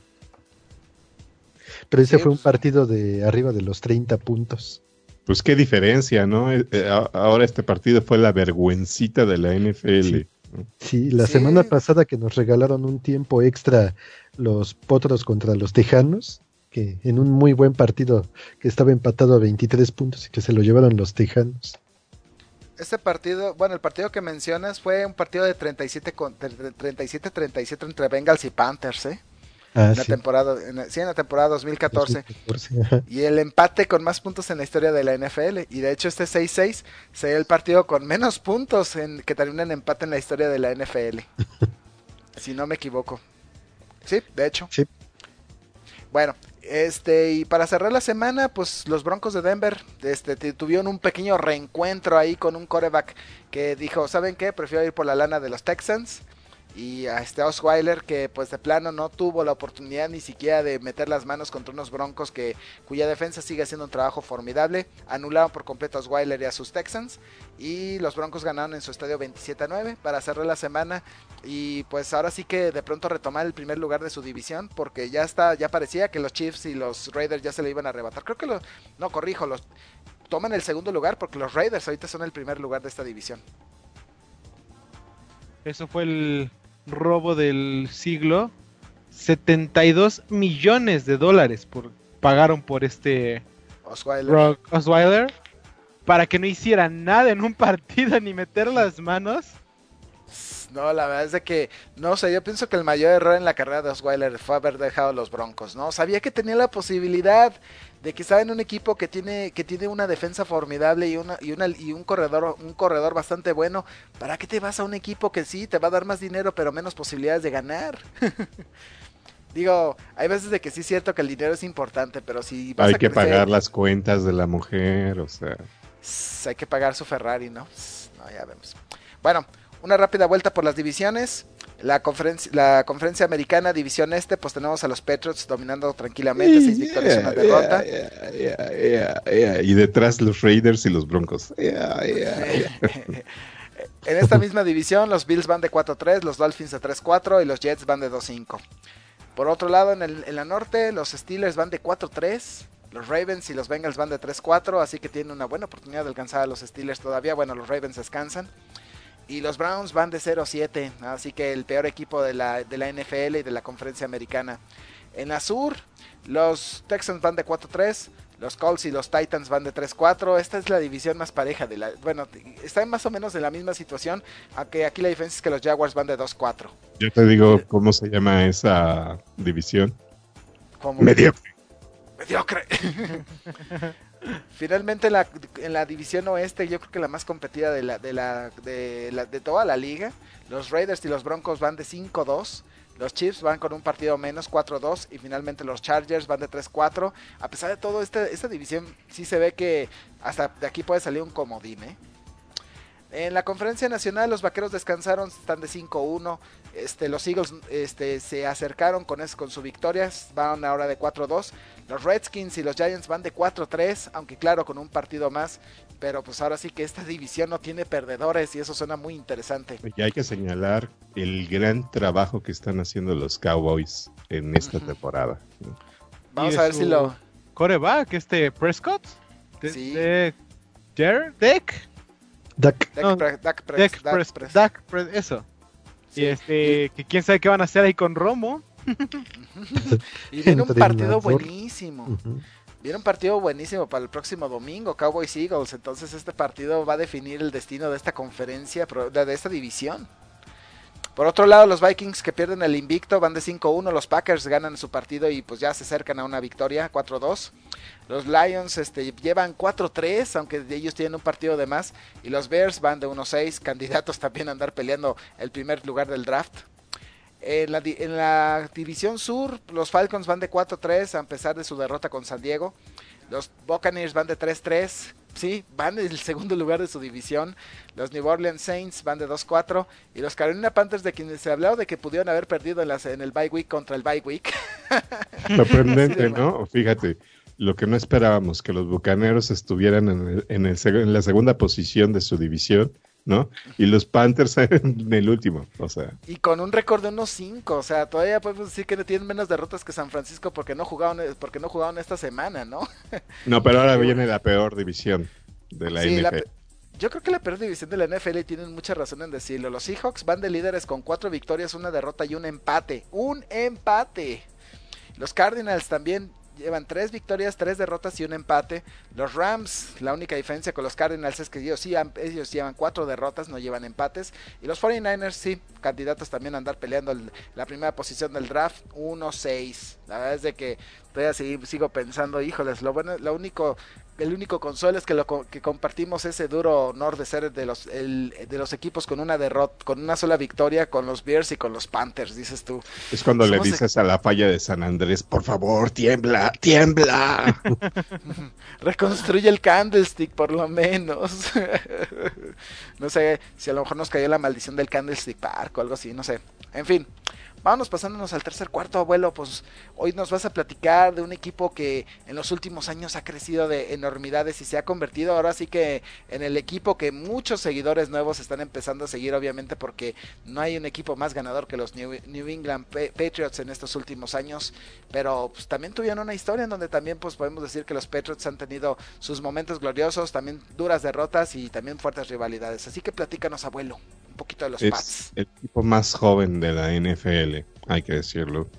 Pero ese Sí, fue un pues, partido de arriba de los treinta puntos. Pues qué diferencia, ¿no? Eh, eh, a- ahora este partido fue la vergüencita de la N F L. ¿no? Sí, la Sí. semana pasada que nos regalaron un tiempo extra los Potros contra los Tejanos, que en un muy buen partido que estaba empatado a veintitrés puntos y que se lo llevaron los Tejanos. Este partido, bueno, el partido que mencionas fue un partido de treinta y siete con, de treinta y siete treinta y siete entre Bengals y Panthers, ¿eh? Ah, En la sí. temporada, en la- sí, en la temporada dos mil catorce. dos mil catorce, ajá. Y el empate con más puntos en la historia de la N F L. Y de hecho este seis seis sería el partido con menos puntos en, que termina en empate en la historia de la N F L. Si no me equivoco. Sí, de hecho. Sí. Bueno, este, y para cerrar la semana, pues los Broncos de Denver este, t- tuvieron un pequeño reencuentro ahí con un quarterback que dijo, ¿saben qué? Prefiero ir por la lana de los Texans. Y a este Osweiler que pues de plano no tuvo la oportunidad ni siquiera de meter las manos contra unos Broncos que cuya defensa sigue haciendo un trabajo formidable. Anularon por completo a Osweiler y a sus Texans. Y los Broncos ganaron en su estadio veintisiete a nueve para cerrar la semana. Y pues ahora sí que de pronto retomar el primer lugar de su división. Porque ya está, ya parecía que los Chiefs y los Raiders ya se le iban a arrebatar. Creo que los, no corrijo, los toman el segundo lugar porque los Raiders ahorita son el primer lugar de esta división. Eso fue el robo del siglo. setenta y dos millones de dólares por, pagaron por este Osweiler. Brock Osweiler para que no hiciera nada en un partido ni meter las manos. No, la verdad es de que, no sé, yo pienso que el mayor error en la carrera de Osweiler fue haber dejado a los Broncos, ¿no? Sabía que tenía la posibilidad de que estaba en un equipo que tiene, que tiene una defensa formidable y una, y una, y un corredor, un corredor bastante bueno. ¿Para qué te vas a un equipo que sí te va a dar más dinero pero menos posibilidades de ganar? Digo, hay veces de que sí es cierto que el dinero es importante, pero si vas Hay a que crecer, pagar las cuentas de la mujer, o sea. hay que pagar su Ferrari, ¿no? No, ya vemos. Bueno, una rápida vuelta por las divisiones. La conferencia, la conferencia americana, división este, pues tenemos a los Patriots dominando tranquilamente, seis victorias y una derrota. Yeah, yeah, yeah, yeah. Y detrás los Raiders y los Broncos. Yeah, yeah, yeah. En esta misma división, los Bills van de cuatro tres, los Dolphins de tres cuatro y los Jets van de dos cinco. Por otro lado, en, el, en la norte, los Steelers van de cuatro tres, los Ravens y los Bengals van de tres cuatro, así que tienen una buena oportunidad de alcanzar a los Steelers todavía. Bueno, los Ravens descansan. Y los Browns van de cero siete, así que el peor equipo de la, de la N F L y de la conferencia americana. En la sur, los Texans van de cuatro tres, los Colts y los Titans van de tres cuatro. Esta es la división más pareja de la, bueno, están más o menos en la misma situación, aunque aquí la diferencia es que los Jaguars van de dos cuatro. Yo te digo cómo se llama esa división. Como Mediocre. mediocre. Finalmente en la, en la división oeste, yo creo que la más competida de la, de la, de la, de toda la liga, los Raiders y los Broncos van de cinco dos, los Chiefs van con un partido menos, cuatro dos, y finalmente los Chargers van de tres cuatro. A pesar de todo, este, esta división sí se ve que hasta de aquí puede salir un comodín, ¿eh? En la conferencia nacional los Vaqueros descansaron, están de cinco uno. Este, los Eagles este, se acercaron con, eso, con su victoria, van ahora de cuatro dos. Los Redskins y los Giants van de cuatro tres, aunque claro con un partido más. Pero pues ahora sí que esta división no tiene perdedores y eso suena muy interesante. Y hay que señalar el gran trabajo que están haciendo los Cowboys en esta Ujú. temporada. Vamos Y a ver su si lo... coreback, este Prescott. De, Sí. de Jared Deck. Dak. Dak No, Pre- Dak Pres- Dak Dak Pres- Pres- Dak Pres- eso. sí. Y este, que quién sabe qué van a hacer ahí con Romo. Y viene un partido Entrenador. buenísimo. Ujú. Viene un partido buenísimo para el próximo domingo, Cowboys Eagles. Entonces este partido va a definir el destino de esta conferencia, pro- de de esta división. Por otro lado, los Vikings que pierden el invicto van de cinco uno, los Packers ganan su partido y pues ya se acercan a una victoria, cuatro dos. Los Lions este, llevan cuatro tres, aunque ellos tienen un partido de más, y los Bears van de uno seis, candidatos también a andar peleando el primer lugar del draft. En la, en la división sur, los Falcons van de cuatro tres a pesar de su derrota con San Diego. Los Buccaneers van de tres tres, sí, van en el segundo lugar de su división. Los New Orleans Saints van de dos cuatro. Y los Carolina Panthers, de quienes se habló de que pudieron haber perdido en, las, en el bye week contra el bye week. Sorprendente, ¿no? Fíjate, lo que no esperábamos, que los Bucaneros estuvieran en, el, en, el, en la segunda posición de su división, ¿no? Y los Panthers en el último, o sea. Y con un récord de uno cinco, o sea, todavía podemos decir que tienen menos derrotas que San Francisco porque no jugaron, porque no jugaron esta semana, ¿no? No, pero ahora viene la peor división de la sí, N F L. La, yo creo que la peor división de la N F L, y tienen mucha razón en decirlo. Los Seahawks van de líderes con cuatro victorias, una derrota y un empate. ¡Un empate! Los Cardinals también llevan tres victorias, tres derrotas y un empate. Los Rams, la única diferencia con los Cardinals es que ellos, sí, ellos llevan cuatro derrotas, no llevan empates. Y los cuarenta y nueve ers, sí, candidatos también a andar peleando el, la primera posición del draft, uno seis. La verdad es de que todavía sigo, sigo pensando, híjoles, lo bueno, lo único... El único consuelo es que lo que compartimos ese duro honor de ser de los el, de los equipos con una derrota, con una sola victoria, con los Bears y con los Panthers, dices tú. Es cuando Somos le dices de... a la falla de San Andrés, por favor, tiembla, tiembla. Reconstruye el Candlestick, por lo menos. No sé si a lo mejor nos cayó la maldición del Candlestick Park o algo así, no sé. En fin. Vámonos pasándonos al tercer cuarto, abuelo. Pues hoy nos vas a platicar de un equipo que en los últimos años ha crecido de enormidades y se ha convertido ahora sí que en el equipo que muchos seguidores nuevos están empezando a seguir, obviamente porque no hay un equipo más ganador que los New, New England Patriots en estos últimos años, pero pues también tuvieron una historia en donde también pues podemos decir que los Patriots han tenido sus momentos gloriosos, también duras derrotas y también fuertes rivalidades. Así que platícanos, abuelo, un poquito de los es Pats. El equipo más joven de la N F L, hay que decirlo.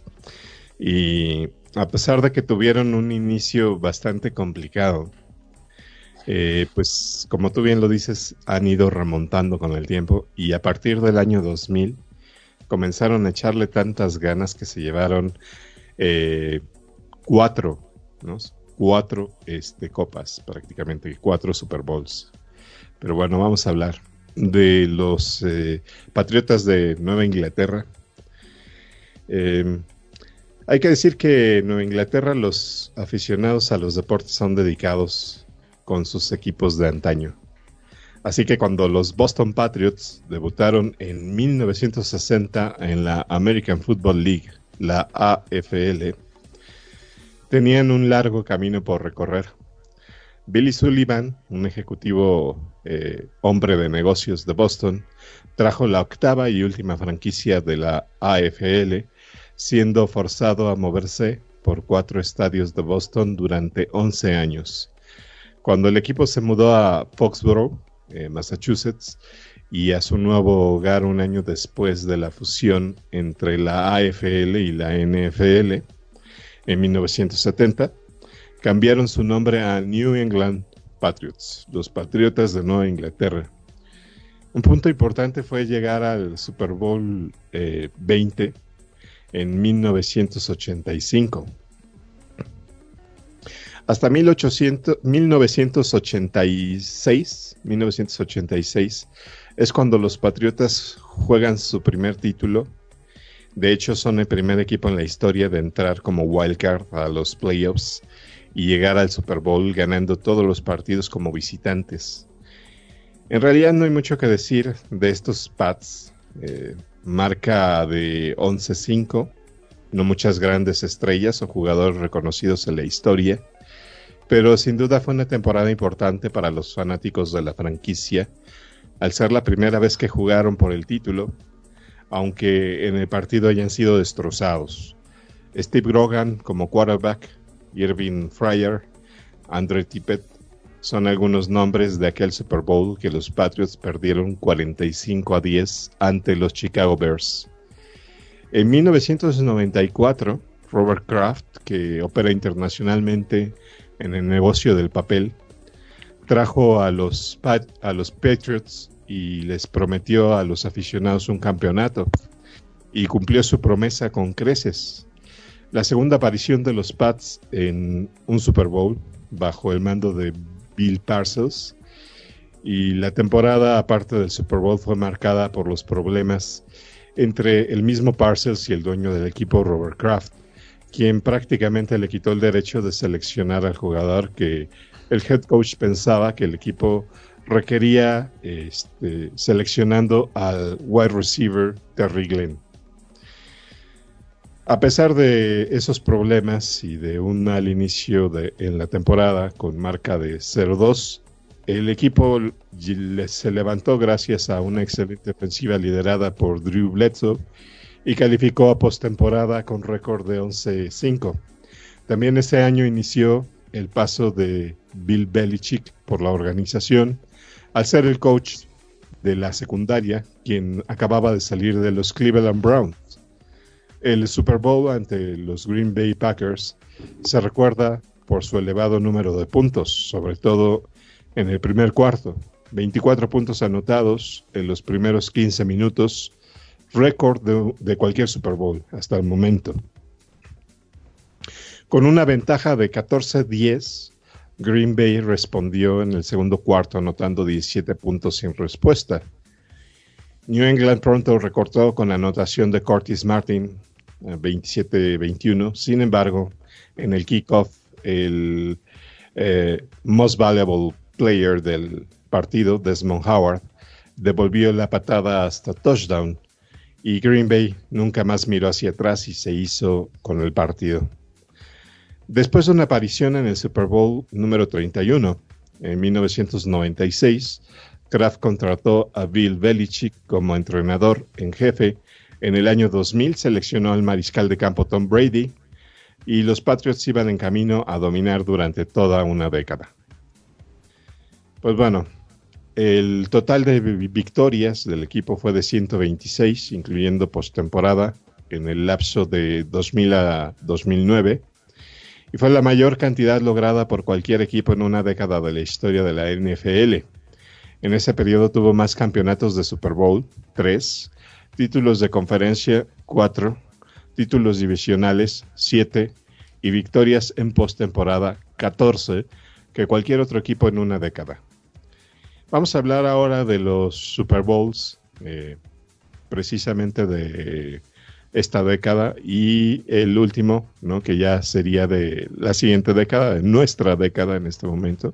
Y a pesar de que tuvieron un inicio bastante complicado, eh, pues como tú bien lo dices, han ido remontando con el tiempo y a partir del año dos mil comenzaron a echarle tantas ganas que se llevaron eh, cuatro, ¿no? Cuatro este, copas, prácticamente cuatro Super Bowls. Pero bueno, vamos a hablar de los eh, Patriotas de Nueva Inglaterra. Eh, hay que decir que en Nueva Inglaterra los aficionados a los deportes son dedicados con sus equipos de antaño. Así que cuando los Boston Patriots debutaron en mil novecientos sesenta en la American Football League, la A F L, tenían un largo camino por recorrer. Billy Sullivan, un ejecutivo eh, hombre de negocios de Boston, trajo la octava y última franquicia de la A F L, siendo forzado a moverse por cuatro estadios de Boston durante once años. Cuando el equipo se mudó a Foxborough, eh, Massachusetts, y a su nuevo hogar un año después de la fusión entre la A F L y la N F L, en mil novecientos setenta, cambiaron su nombre a New England Patriots, los Patriotas de Nueva Inglaterra. Un punto importante fue llegar al Super Bowl eh, veinte en mil novecientos ochenta y cinco. Hasta mil novecientos ochenta y seis, mil novecientos ochenta y seis es cuando los Patriotas juegan su primer título. De hecho, son el primer equipo en la historia de entrar como wildcard a los playoffs y llegar al Super Bowl ganando todos los partidos como visitantes. En realidad no hay mucho que decir de estos Pats. Eh, marca de once cinco, no muchas grandes estrellas o jugadores reconocidos en la historia, pero sin duda fue una temporada importante para los fanáticos de la franquicia, al ser la primera vez que jugaron por el título, aunque en el partido hayan sido destrozados. Steve Grogan como quarterback, Irving Fryer, Andre Tippett, son algunos nombres de aquel Super Bowl que los Patriots perdieron cuarenta y cinco a diez ante los Chicago Bears. En mil novecientos noventa y cuatro, Robert Kraft, que opera internacionalmente en el negocio del papel, trajo a los, Pat- a los Patriots y les prometió a los aficionados un campeonato. y cumplió su promesa con creces. La segunda aparición de los Pats en un Super Bowl bajo el mando de Bill Parcells, y la temporada aparte del Super Bowl fue marcada por los problemas entre el mismo Parcells y el dueño del equipo, Robert Kraft, quien prácticamente le quitó el derecho de seleccionar al jugador que el head coach pensaba que el equipo requería, este, seleccionando al wide receiver Terry Glenn. A pesar de esos problemas y de un mal inicio de, en la temporada con marca de cero dos, el equipo se levantó gracias a una excelente ofensiva liderada por Drew Bledsoe y calificó a postemporada con récord de once cinco. También ese año inició el paso de Bill Belichick por la organización al ser el coach de la secundaria, quien acababa de salir de los Cleveland Browns. El Super Bowl ante los Green Bay Packers se recuerda por su elevado número de puntos, sobre todo en el primer cuarto. veinticuatro puntos anotados en los primeros quince minutos, récord de, de cualquier Super Bowl hasta el momento. Con una ventaja de catorce diez, Green Bay respondió en el segundo cuarto anotando diecisiete puntos sin respuesta. New England pronto recortó con la anotación de Curtis Martin, veintisiete veintiuno. Sin embargo, en el kickoff, el eh, most valuable player del partido, Desmond Howard, devolvió la patada hasta touchdown y Green Bay nunca más miró hacia atrás y se hizo con el partido. Después de una aparición en el Super Bowl número treinta y uno, en mil novecientos noventa y seis, Kraft contrató a Bill Belichick como entrenador en jefe. En el año dos mil seleccionó al mariscal de campo Tom Brady y los Patriots iban en camino a dominar durante toda una década. Pues bueno, el total de victorias del equipo fue de ciento veintiséis, incluyendo postemporada en el lapso de dos mil a dos mil nueve, y fue la mayor cantidad lograda por cualquier equipo en una década de la historia de la N F L. En ese periodo tuvo más campeonatos de Super Bowl, tres, títulos de conferencia, cuatro, títulos divisionales, siete, y victorias en postemporada, catorce, que cualquier otro equipo en una década. Vamos a hablar ahora de los Super Bowls, eh, precisamente de esta década, y el último, ¿no?, que ya sería de la siguiente década, de nuestra década en este momento.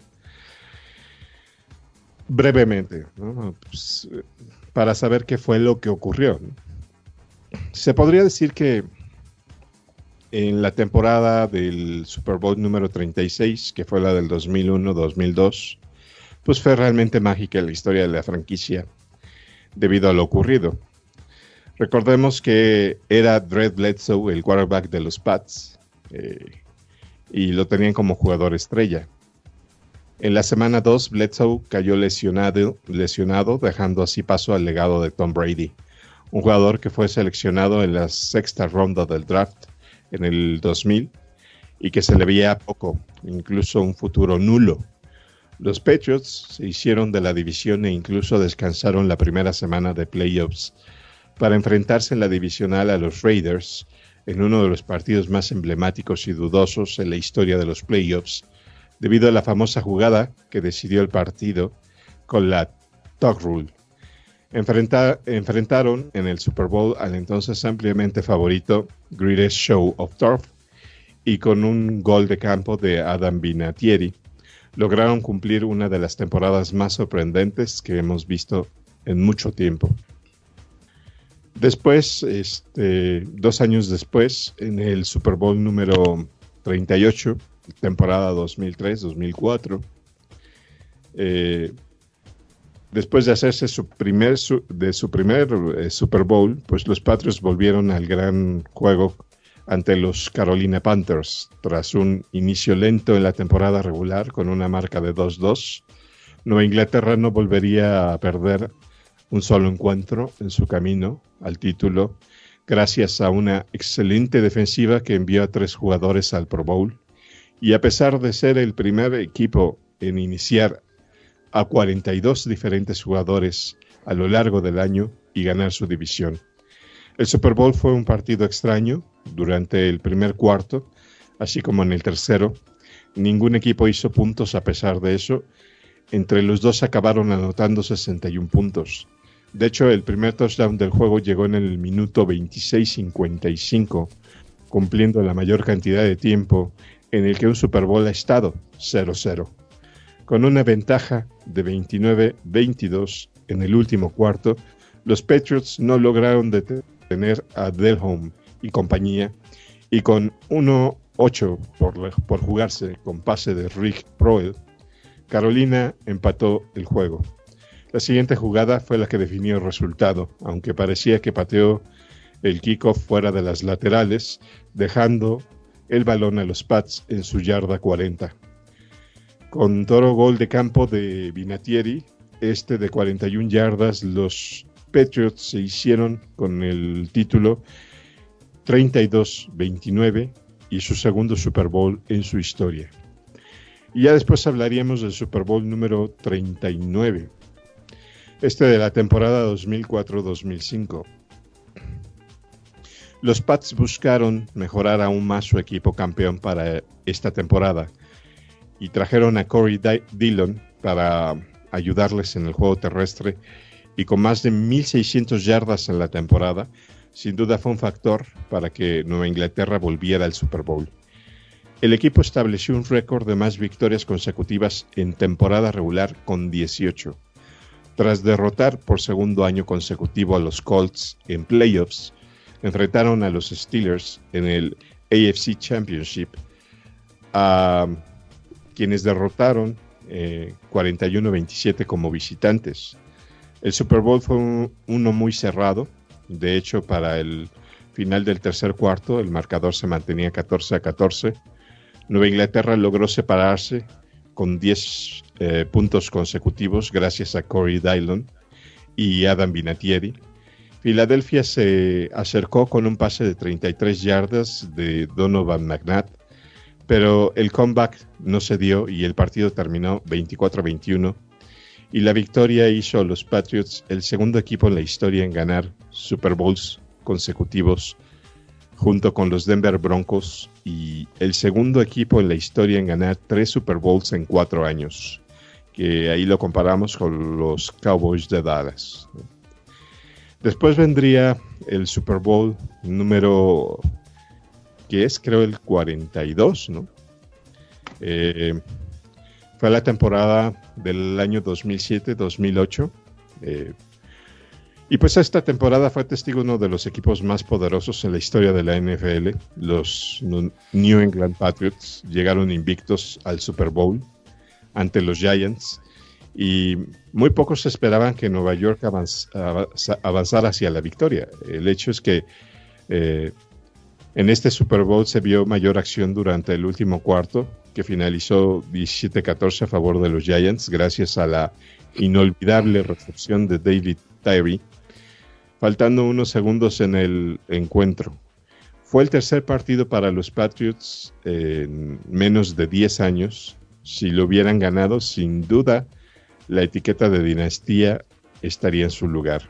Brevemente, ¿no?, pues, para saber qué fue lo que ocurrió, ¿no? Se podría decir que en la temporada del Super Bowl número treinta y seis, que fue la del dos mil uno dos mil dos, pues fue realmente mágica la historia de la franquicia debido a lo ocurrido. Recordemos que era Drew Bledsoe el quarterback de los Pats, eh, y lo tenían como jugador estrella. En la semana dos, Bledsoe cayó lesionado, lesionado, dejando así paso al legado de Tom Brady, un jugador que fue seleccionado en la sexta ronda del draft en el dos mil y que se le veía poco, incluso un futuro nulo. Los Patriots se hicieron de la división e incluso descansaron la primera semana de playoffs para enfrentarse en la divisional a los Raiders en uno de los partidos más emblemáticos y dudosos en la historia de los playoffs, debido a la famosa jugada que decidió el partido con la Tuck Rule. Enfrenta, enfrentaron en el Super Bowl al entonces ampliamente favorito Greatest Show of Turf y con un gol de campo de Adam Vinatieri lograron cumplir una de las temporadas más sorprendentes que hemos visto en mucho tiempo. Después, este, dos años después, en el Super Bowl número treinta y ocho, temporada dos mil tres dos mil cuatro, eh, después de hacerse su primer, su, de su primer eh, Super Bowl, pues los Patriots volvieron al gran juego ante los Carolina Panthers. Tras un inicio lento en la temporada regular con una marca de dos dos, Nueva Inglaterra no volvería a perder un solo encuentro en su camino al título, gracias a una excelente defensiva que envió a tres jugadores al Pro Bowl, y a pesar de ser el primer equipo en iniciar a cuarenta y dos diferentes jugadores a lo largo del año y ganar su división. El Super Bowl fue un partido extraño durante el primer cuarto, así como en el tercero. Ningún equipo hizo puntos a pesar de eso. Entre los dos acabaron anotando sesenta y uno puntos. De hecho, el primer touchdown del juego llegó en el minuto veintiséis cincuenta y cinco, cumpliendo la mayor cantidad de tiempo en el que un Super Bowl ha estado, cero cero. Con una ventaja de veintinueve veintidós en el último cuarto, los Patriots no lograron detener a Delhomme y compañía, y con uno ocho por, por jugarse con pase de Rick Prohl, Carolina empató el juego. La siguiente jugada fue la que definió el resultado, aunque parecía que pateó el kickoff fuera de las laterales, dejando el balón a los Pats en su yarda cuarenta. Con toro gol de campo de Vinatieri, este de cuarenta y una yardas, los Patriots se hicieron con el título treinta y dos veintinueve y su segundo Super Bowl en su historia. Y ya después hablaríamos del Super Bowl número treinta y nueve, este de la temporada dos mil cuatro dos mil cinco. Los Pats buscaron mejorar aún más su equipo campeón para esta temporada y trajeron a Corey Dillon para ayudarles en el juego terrestre, y con más de mil seiscientas yardas en la temporada, sin duda fue un factor para que Nueva Inglaterra volviera al Super Bowl. El equipo estableció un récord de más victorias consecutivas en temporada regular con dieciocho. Tras derrotar por segundo año consecutivo a los Colts en playoffs, enfrentaron a los Steelers en el A F C Championship, a quienes derrotaron eh, cuarenta y uno veintisiete como visitantes. El Super Bowl fue un, uno muy cerrado. De hecho, para el final del tercer cuarto, el marcador se mantenía catorce a catorce. Nueva Inglaterra logró separarse con diez eh, puntos consecutivos gracias a Corey Dillon y Adam Vinatieri. Filadelfia se acercó con un pase de treinta y tres yardas de Donovan McNabb, pero el comeback no se dio y el partido terminó veinticuatro a veintiuno, y la victoria hizo a los Patriots el segundo equipo en la historia en ganar Super Bowls consecutivos, junto con los Denver Broncos, y el segundo equipo en la historia en ganar tres Super Bowls en cuatro años, que ahí lo comparamos con los Cowboys de Dallas. Después vendría el Super Bowl número, que es creo el cuarenta y dos, ¿no? Eh, fue la temporada del año dos mil siete dos mil ocho. Eh, y pues esta temporada fue testigo de uno de los equipos más poderosos en la historia de la N F L. Los New England Patriots llegaron invictos al Super Bowl ante los Giants, y muy pocos esperaban que Nueva York avanz, avanzara hacia la victoria. El hecho es que eh, en este Super Bowl se vio mayor acción durante el último cuarto, que finalizó diecisiete a catorce a favor de los Giants, gracias a la inolvidable recepción de David Tyree, faltando unos segundos en el encuentro. Fue el tercer partido para los Patriots en menos de diez años. Si lo hubieran ganado, sin duda, la etiqueta de dinastía estaría en su lugar.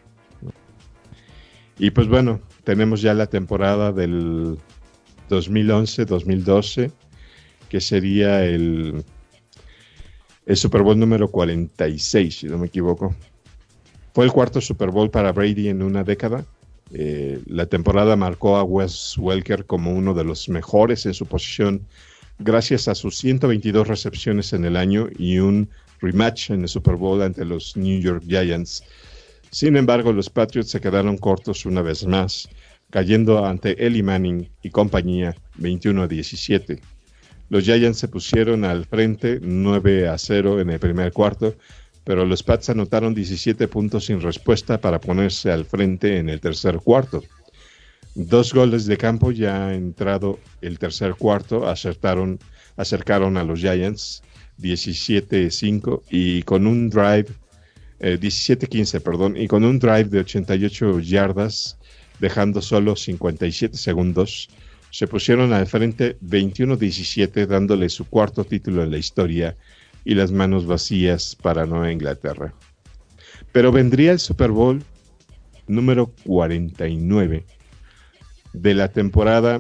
Y pues bueno, tenemos ya la temporada del dos mil once dos mil doce, que sería el, el Super Bowl número cuarenta y seis, si no me equivoco. Fue el cuarto Super Bowl para Brady en una década. Eh, la temporada marcó a Wes Welker como uno de los mejores en su posición, gracias a sus ciento veintidós recepciones en el año y un rematch en el Super Bowl ante los New York Giants. Sin embargo, los Patriots se quedaron cortos una vez más, cayendo ante Eli Manning y compañía veintiuno a diecisiete. Los Giants se pusieron al frente nueve a cero en el primer cuarto, pero los Pats anotaron diecisiete puntos sin respuesta para ponerse al frente en el tercer cuarto. Dos goles de campo ya entrado el tercer cuarto acertaron, acercaron a los Giants diecisiete cinco y con un drive eh, diecisiete quince, perdón, y con un drive de ochenta y ocho yardas, dejando solo cincuenta y siete segundos, se pusieron al frente veintiuno diecisiete, dándole su cuarto título en la historia y las manos vacías para Nueva Inglaterra. Pero vendría el Super Bowl número cuarenta y nueve, de la temporada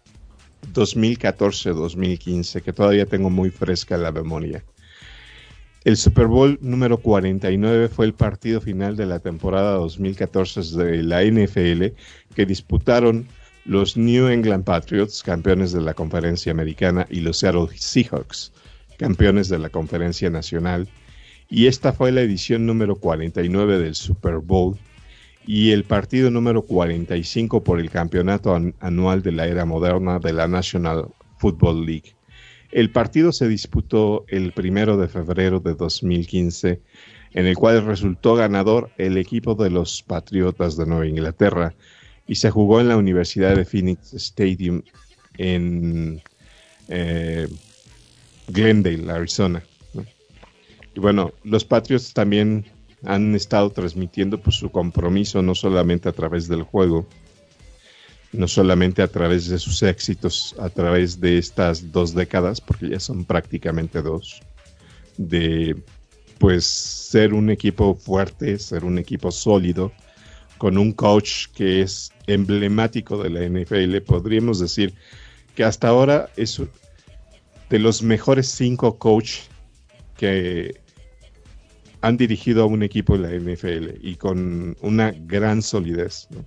dos mil catorce dos mil quince, que todavía tengo muy fresca en la memoria. El Super Bowl número cuarenta y nueve fue el partido final de la temporada dos mil catorce de la N F L, que disputaron los New England Patriots, campeones de la Conferencia Americana, y los Seattle Seahawks, campeones de la Conferencia Nacional. Y esta fue la edición número cuarenta y nueve del Super Bowl y el partido número cuarenta y cinco por el campeonato an- anual de la era moderna de la National Football League. El partido se disputó el primero de febrero de dos mil quince, en el cual resultó ganador el equipo de los Patriotas de Nueva Inglaterra, y se jugó en la Universidad de Phoenix Stadium en eh, Glendale, Arizona, ¿no? Y bueno, los Patriots también han estado transmitiendo pues, su compromiso no solamente a través del juego, no solamente a través de sus éxitos, a través de estas dos décadas, porque ya son prácticamente dos, de pues ser un equipo fuerte, ser un equipo sólido, con un coach que es emblemático de la N F L. Podríamos decir que hasta ahora es de los mejores cinco coaches que han dirigido a un equipo en la N F L y con una gran solidez, ¿no?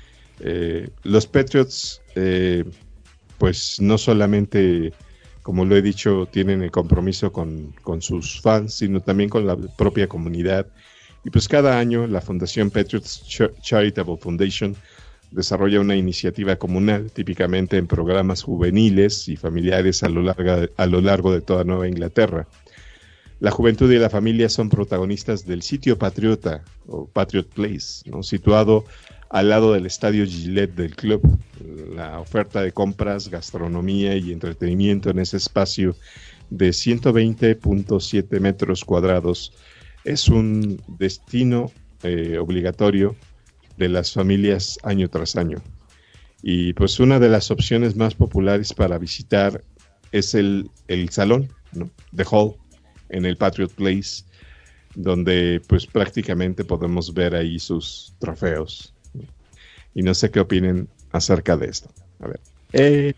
Eh, los Patriots, eh, pues no solamente, como lo he dicho, tienen el compromiso con, con sus fans, sino también con la propia comunidad. Y pues cada año la Fundación Patriots Ch- Charitable Foundation desarrolla una iniciativa comunal, típicamente en programas juveniles y familiares a lo largo, a lo largo de toda Nueva Inglaterra. La juventud y la familia son protagonistas del sitio Patriota, o Patriot Place, ¿no? Situado al lado del estadio Gillette del club. La oferta de compras, gastronomía y entretenimiento en ese espacio de ciento veinte punto siete metros cuadrados es un destino eh, obligatorio de las familias año tras año. Y pues una de las opciones más populares para visitar es el, el salón, ¿no? The Hall, en el Patriot Place, donde pues prácticamente podemos ver ahí sus trofeos. Y no sé qué opinen acerca de esto. A ver. Eh,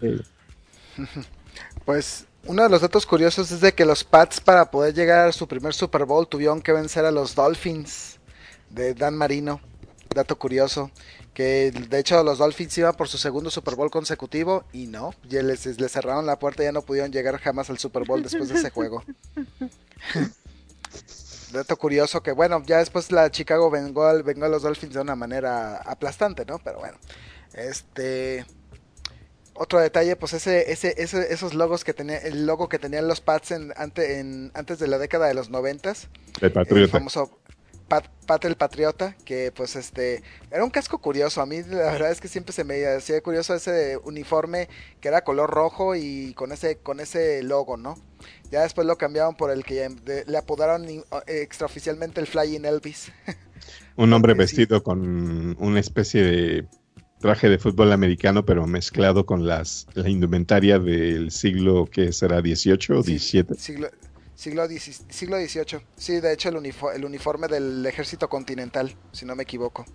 Pues uno de los datos curiosos es de que los Pats, para poder llegar a su primer Super Bowl, tuvieron que vencer a los Dolphins de Dan Marino. Dato curioso, que de hecho los Dolphins iban por su segundo Super Bowl consecutivo y no, ya les, les cerraron la puerta y ya no pudieron llegar jamás al Super Bowl después de ese juego. Dato curioso que bueno, ya después la Chicago vengó, vengó a los Dolphins de una manera aplastante, ¿no? Pero bueno, este... Otro detalle, pues ese, ese, ese, esos logos que tenía, el logo que tenían los Pats en, ante, en, antes de la década de los noventas, el Patriota. el famoso Pat, Pat el Patriota, que pues este, era un casco curioso. A mí la verdad es que siempre se me hacía curioso ese uniforme que era color rojo y con ese, con ese logo, ¿no? Ya después lo cambiaron por el que de, le apodaron eh, extraoficialmente el Flying Elvis. Un hombre Porque vestido sí, con una especie de traje de fútbol americano, pero mezclado con las la indumentaria del siglo, ¿qué será? ¿dieciocho o sí, diecisiete? siglo, siglo, dieci, siglo dieciocho. Sí, de hecho el, unifo, el uniforme del ejército continental, si no me equivoco.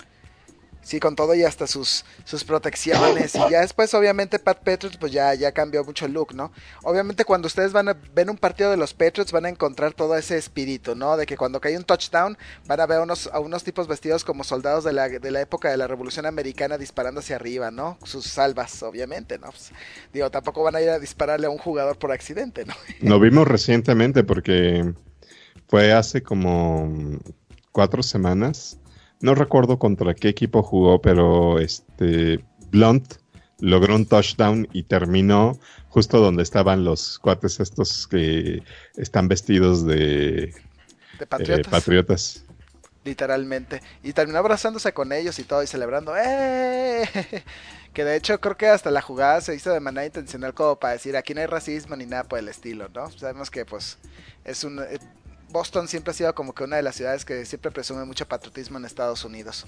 Sí, con todo y hasta sus, sus protecciones. Y ya después, obviamente, Pat Patriots, pues ya, ya cambió mucho el look, ¿no? Obviamente, cuando ustedes van a ven un partido de los Patriots, van a encontrar todo ese espíritu, ¿no? De que cuando cae un touchdown, van a ver a unos, a unos tipos vestidos como soldados de la, de la época de la Revolución Americana disparando hacia arriba, ¿no? Sus salvas, obviamente, ¿no? Pues, digo, tampoco van a ir a dispararle a un jugador por accidente, ¿no? Lo vimos recientemente porque fue hace como cuatro semanas. No recuerdo contra qué equipo jugó, pero este Blunt logró un touchdown y terminó justo donde estaban los cuates estos que están vestidos de, de patriotas. Eh, patriotas. Literalmente. Y terminó abrazándose con ellos y todo y celebrando. ¡Eh! Que de hecho creo que hasta la jugada se hizo de manera intencional como para decir aquí no hay racismo ni nada por el estilo, ¿no? Sabemos que pues es un... Boston siempre ha sido como que una de las ciudades que siempre presume mucho patriotismo en Estados Unidos.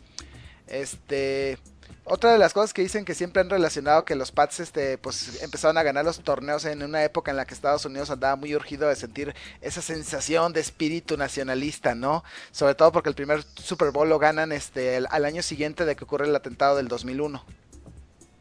Este, otra de las cosas que dicen que siempre han relacionado que los Pats este, pues empezaron a ganar los torneos en una época en la que Estados Unidos andaba muy urgido de sentir esa sensación de espíritu nacionalista, ¿no? Sobre todo porque el primer Super Bowl lo ganan este, el, al año siguiente de que ocurre el atentado del dos mil uno.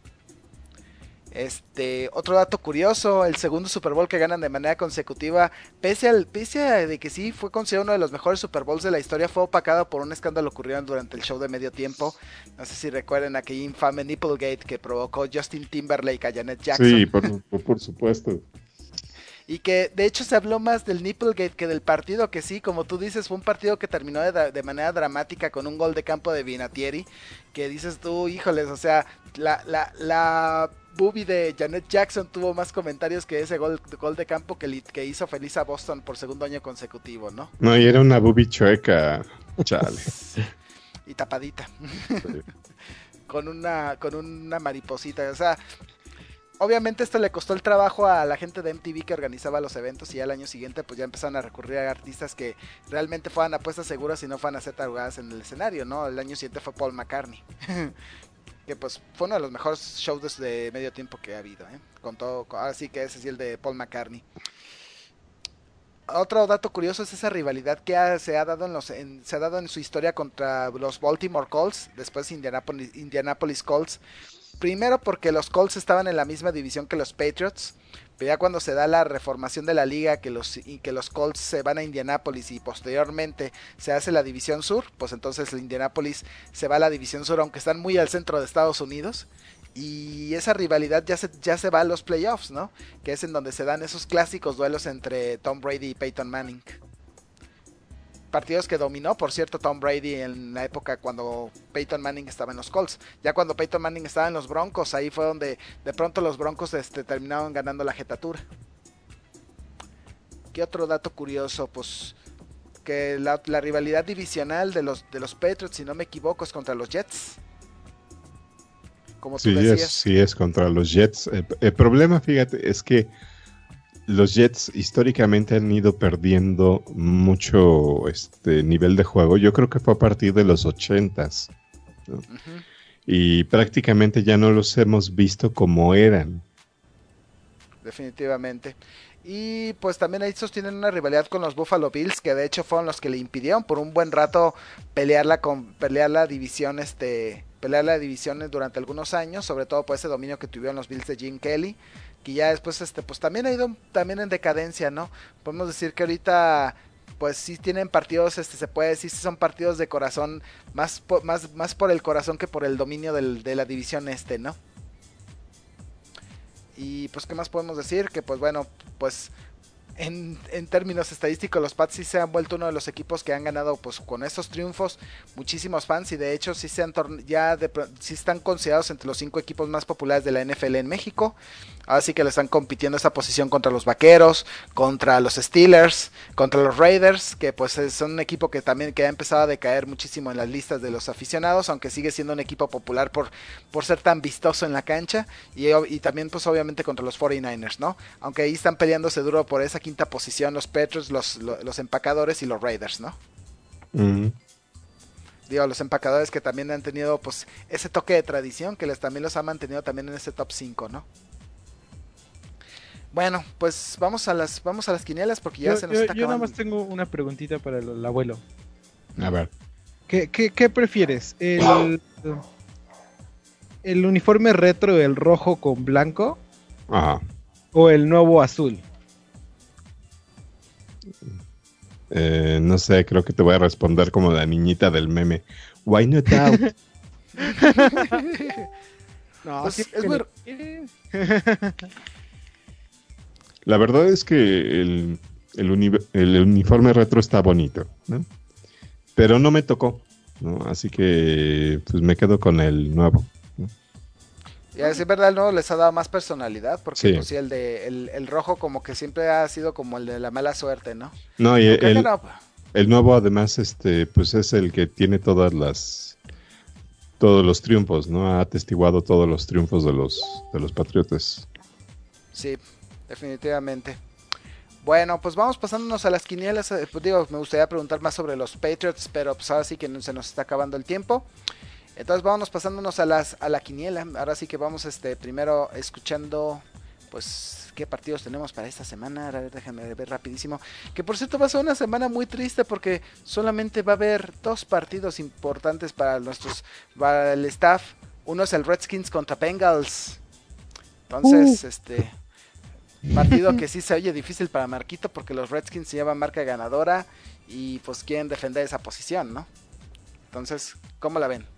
Este, otro dato curioso, el segundo Super Bowl que ganan de manera consecutiva, pese al, pese a de que sí fue considerado uno de los mejores Super Bowls de la historia, fue opacado por un escándalo ocurrido durante el show de medio tiempo. No sé si recuerden aquel infame Nipplegate que provocó Justin Timberlake a Janet Jackson. Sí, por, por supuesto. Y que de hecho se habló más del Nipplegate que del partido, que sí, como tú dices, fue un partido que terminó de, de manera dramática con un gol de campo de Vinatieri, que dices tú, híjoles, o sea, la, la, la boobie de Janet Jackson tuvo más comentarios que ese gol, gol de campo que, li, que hizo feliz a Boston por segundo año consecutivo, ¿no? No, y era una boobie chueca, chale. Y tapadita. Sí. con una con una mariposita, o sea... Obviamente esto le costó el trabajo a la gente de M T V que organizaba los eventos, y ya el año siguiente pues ya empezaron a recurrir a artistas que realmente fueran apuestas seguras y no fueran a ser tarugadas en el escenario, ¿no? El año siguiente fue Paul McCartney, que pues fue uno de los mejores shows de medio tiempo que ha habido, ¿eh? Con todo, ahora sí que ese sí el de Paul McCartney. Otro dato curioso es esa rivalidad que ha, se ha dado en los en, se ha dado en su historia contra los Baltimore Colts, después Indianapolis, Indianapolis Colts. Primero porque los Colts estaban en la misma división que los Patriots, pero ya cuando se da la reformación de la liga, que los, y que los Colts se van a Indianapolis y posteriormente se hace la división sur, pues entonces el Indianapolis se va a la división sur, aunque están muy al centro de Estados Unidos, y esa rivalidad ya se, ya se va a los playoffs, ¿no? Que es en donde se dan esos clásicos duelos entre Tom Brady y Peyton Manning. Partidos que dominó, por cierto, Tom Brady en la época cuando Peyton Manning estaba en los Colts. Ya cuando Peyton Manning estaba en los Broncos, ahí fue donde de pronto los Broncos este, terminaron ganando la jetatura. ¿Qué otro dato curioso? Pues que la, la rivalidad divisional de los, de los Patriots, si no me equivoco, es contra los Jets. Como tú sí, decías. Es, sí, es contra los Jets. El, el problema, fíjate, es que los Jets históricamente han ido perdiendo mucho este nivel de juego. Yo creo que fue a partir de los ochentas, ¿no? Uh-huh. Y prácticamente ya no los hemos visto como eran. Definitivamente. Y pues también estos tienen una rivalidad con los Buffalo Bills, que de hecho fueron los que le impidieron por un buen rato pelearla con pelear la división este pelear la división durante algunos años, sobre todo por ese dominio que tuvieron los Bills de Jim Kelly, que ya después este pues también ha ido también en decadencia, ¿no? Podemos decir que ahorita pues sí tienen partidos, este se puede decir, sí son partidos de corazón, más por, más más por el corazón que por el dominio del, de la división este, ¿no? Y pues qué más podemos decir, que pues bueno, pues en, en términos estadísticos los Pats sí se han vuelto uno de los equipos que han ganado pues con estos triunfos muchísimos fans, y de hecho sí se han torn- ya de, sí están considerados entre los cinco equipos más populares de la N F L en México. Ahora sí que le están compitiendo esa posición contra los Vaqueros, contra los Steelers, contra los Raiders, que pues son un equipo que también que ha empezado a decaer muchísimo en las listas de los aficionados, aunque sigue siendo un equipo popular por, por ser tan vistoso en la cancha, y, y también pues obviamente contra los cuarenta y nueve ers, ¿no? Aunque ahí están peleándose duro por esa quinta posición los Patriots, los, los, los empacadores y los Raiders, ¿no? Mm. Digo, los empacadores que también han tenido pues ese toque de tradición que les también los ha mantenido también en ese top cinco, ¿no? Bueno, pues vamos a las vamos a las quinielas porque ya yo, se nos yo, está yo acabando. Yo nada más tengo una preguntita para el, el abuelo. A ver. ¿Qué, qué, qué prefieres? ¿El, el uniforme retro, el rojo con blanco? Ajá. ¿O el nuevo azul? Eh, no sé, creo que te voy a responder como la niñita del meme. Why not out? No, pues sí, es muy... La verdad es que el, el, uni, el uniforme retro está bonito, ¿no? Pero no me tocó, ¿no? Así que pues me quedo con el nuevo, ¿no? Y a decir verdad, el nuevo les ha dado más personalidad, porque sí. Pues sí, el de el, el rojo como que siempre ha sido como el de la mala suerte, ¿no? No, y el, el, no. el nuevo además este pues es el que tiene todas las todos los triunfos, ¿no? Ha atestiguado todos los triunfos de los de los Patriotas. Sí, definitivamente. Bueno, pues vamos pasándonos a las quinielas. Pues digo, me gustaría preguntar más sobre los Patriots, pero pues ahora sí que se nos está acabando el tiempo. Entonces vámonos pasándonos a las a la quiniela. Ahora sí que vamos este primero escuchando pues qué partidos tenemos para esta semana. A ver, déjenme ver rapidísimo. Que por cierto va a ser una semana muy triste porque solamente va a haber dos partidos importantes para nuestros para el staff. Uno es el Redskins contra Bengals. Entonces, uh. este partido que sí se oye difícil para Marquito porque los Redskins se llevan marca ganadora y pues quieren defender esa posición, ¿no? Entonces, ¿cómo la ven?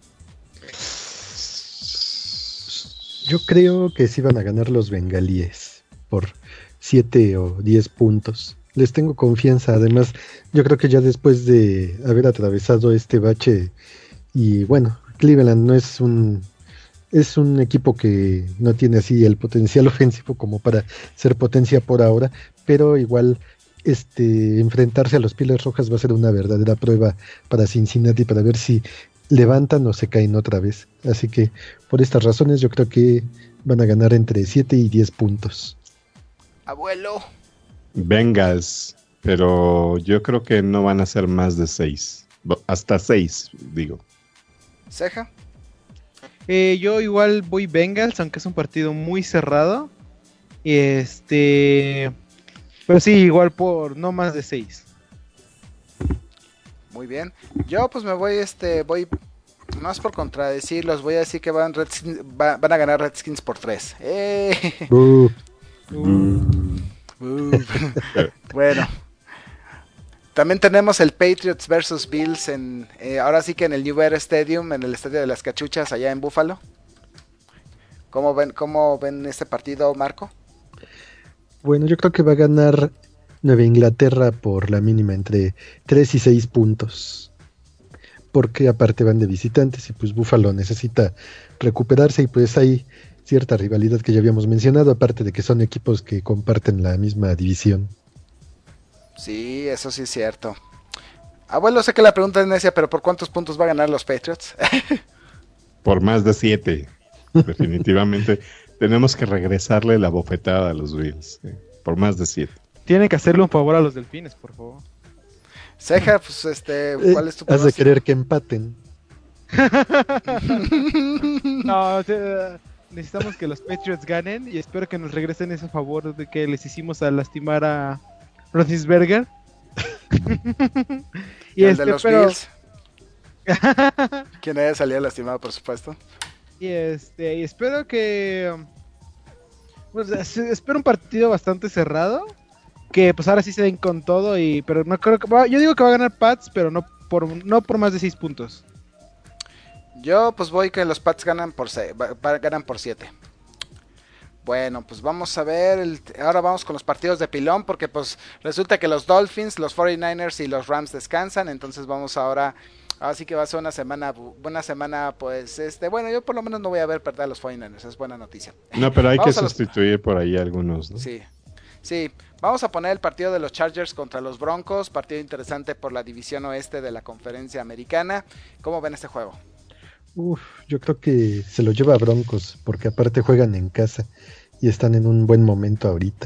Yo creo que sí van a ganar los bengalíes por siete o diez puntos. Les tengo confianza, además yo creo que ya después de haber atravesado este bache y bueno, Cleveland no es un es un equipo que no tiene así el potencial ofensivo como para ser potencia por ahora, pero igual este enfrentarse a los Pieles Rojas va a ser una verdadera prueba para Cincinnati para ver si levantan o se caen otra vez. Así que por estas razones yo creo que van a ganar entre siete y diez puntos. Abuelo. Bengals, pero yo creo que no van a ser más de seis. Hasta seis, digo. ¿Ceja? Eh, yo igual voy Bengals, aunque es un partido muy cerrado. Y este... Pero sí, igual por no más de seis. Muy bien. Yo pues me voy, este, voy... Más por contradecirlos, voy a decir que van, Redskins, va, van a ganar Redskins por tres. ¡Eh! Uh. Uh. Uh. Bueno. También tenemos el Patriots versus Bills en eh, ahora sí que en el New Era Stadium, en el Estadio de las Cachuchas allá en Buffalo. ¿Cómo ven, cómo ven este partido, Marco? Bueno, yo creo que va a ganar Nueva Inglaterra por la mínima, entre tres y seis puntos. Porque aparte van de visitantes y pues Buffalo necesita recuperarse y pues hay cierta rivalidad que ya habíamos mencionado, aparte de que son equipos que comparten la misma división. Sí, eso sí es cierto. Abuelo, sé que la pregunta es necia, pero ¿por cuántos puntos va a ganar los Patriots? Por más de siete. Definitivamente tenemos que regresarle la bofetada a los Bills. ¿eh? Por más de siete. Tienen que hacerle un favor a los Delfines, por favor. Ceja, pues este, ¿cuál es tu pronóstico? Has de querer que empaten. No, te, necesitamos que los Patriots ganen y espero que nos regresen ese favor de que les hicimos a lastimar a Roethlisberger. y el este, de los pero... Bills. Quien haya salido lastimado, por supuesto. Y este, y espero que pues, espero un partido bastante cerrado, que pues ahora sí se den con todo y pero no creo que yo digo que va a ganar Pats, pero no por no por más de seis puntos. Yo pues voy que los Pats ganan por seis, ganan por siete. Bueno, pues vamos a ver, el, ahora vamos con los partidos de pilón, porque pues resulta que los Dolphins, los cuarenta y nueve ers y los Rams descansan, entonces vamos ahora, así que va a ser una semana, buena semana, pues, este, bueno, yo por lo menos no voy a ver perder a los cuarenta y nueve ers, es buena noticia. No, pero hay vamos que sustituir los... por ahí algunos, ¿no? Sí, sí, vamos a poner el partido de los Chargers contra los Broncos, partido interesante por la división oeste de la conferencia americana. ¿Cómo ven este juego? Uf, yo creo que se lo lleva a Broncos, porque aparte juegan en casa y están en un buen momento ahorita.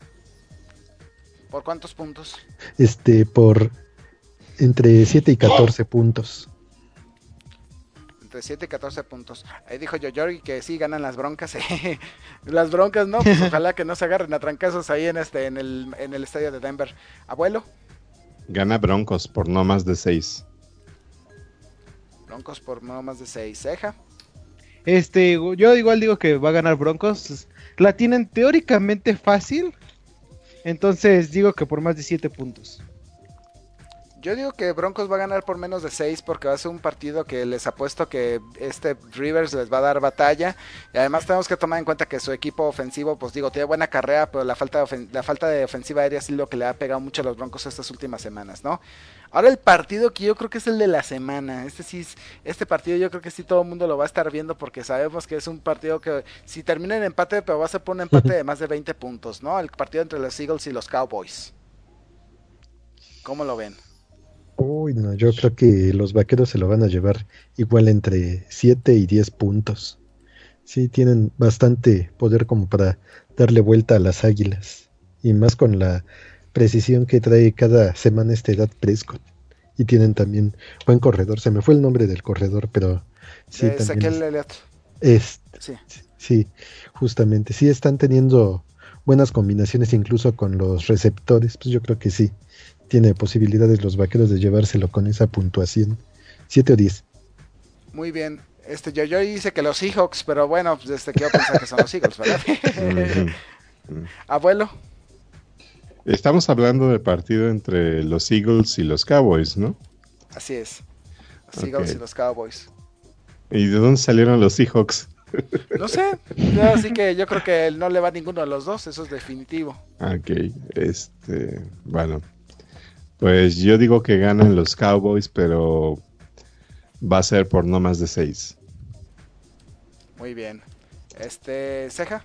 ¿Por cuántos puntos? Este, por entre siete y catorce puntos. Entre siete y catorce puntos. Ahí dijo Yoyorgi que sí ganan las Broncas. Las Broncas no, pues ojalá que no se agarren a trancazos ahí en este, en el, en el estadio de Denver. Abuelo. Gana Broncos por no más de seis. Broncos por no más de seis. Ceja. Este, yo igual digo que va a ganar Broncos. La tienen teóricamente fácil. Entonces digo que por más de siete puntos. Yo digo que Broncos va a ganar por menos de seis porque va a ser un partido que les apuesto que este Rivers les va a dar batalla. Y además tenemos que tomar en cuenta que su equipo ofensivo, pues digo, tiene buena carrera, pero la falta de, ofen- la falta de ofensiva aérea es lo que le ha pegado mucho a los Broncos estas últimas semanas, ¿no? Ahora el partido que yo creo que es el de la semana. Este sí, este partido yo creo que sí todo el mundo lo va a estar viendo porque sabemos que es un partido que si termina en empate, pero va a ser por un empate de más de veinte puntos, ¿no? El partido entre los Eagles y los Cowboys. ¿Cómo lo ven? Uy, no, yo creo que los Vaqueros se lo van a llevar igual entre siete y diez puntos. Sí, tienen bastante poder como para darle vuelta a las Águilas. Y más con la precisión que trae cada semana este Dak Prescott. Y tienen también buen corredor. Se me fue el nombre del corredor, pero sí, eh, también. Es, Elliott. Es, sí. sí, justamente. Sí, están teniendo buenas combinaciones incluso con los receptores. Pues yo creo que sí. Tiene posibilidades los Vaqueros de llevárselo con esa puntuación. siete o diez. Muy bien. Este, yo, yo dice que los Seahawks, pero bueno, pues este, quiero pensar que son los Eagles, ¿verdad? Uh-huh. Abuelo. Estamos hablando del partido entre los Eagles y los Cowboys, ¿no? Así es. Los Eagles Ok. y los Cowboys. ¿Y de dónde salieron los Seahawks? No sé, no, así que yo creo que no le va a ninguno de los dos, eso es definitivo. Ok, este, bueno, pues yo digo que ganan los Cowboys, pero va a ser por no más de seis. Muy bien. Este, Ceja.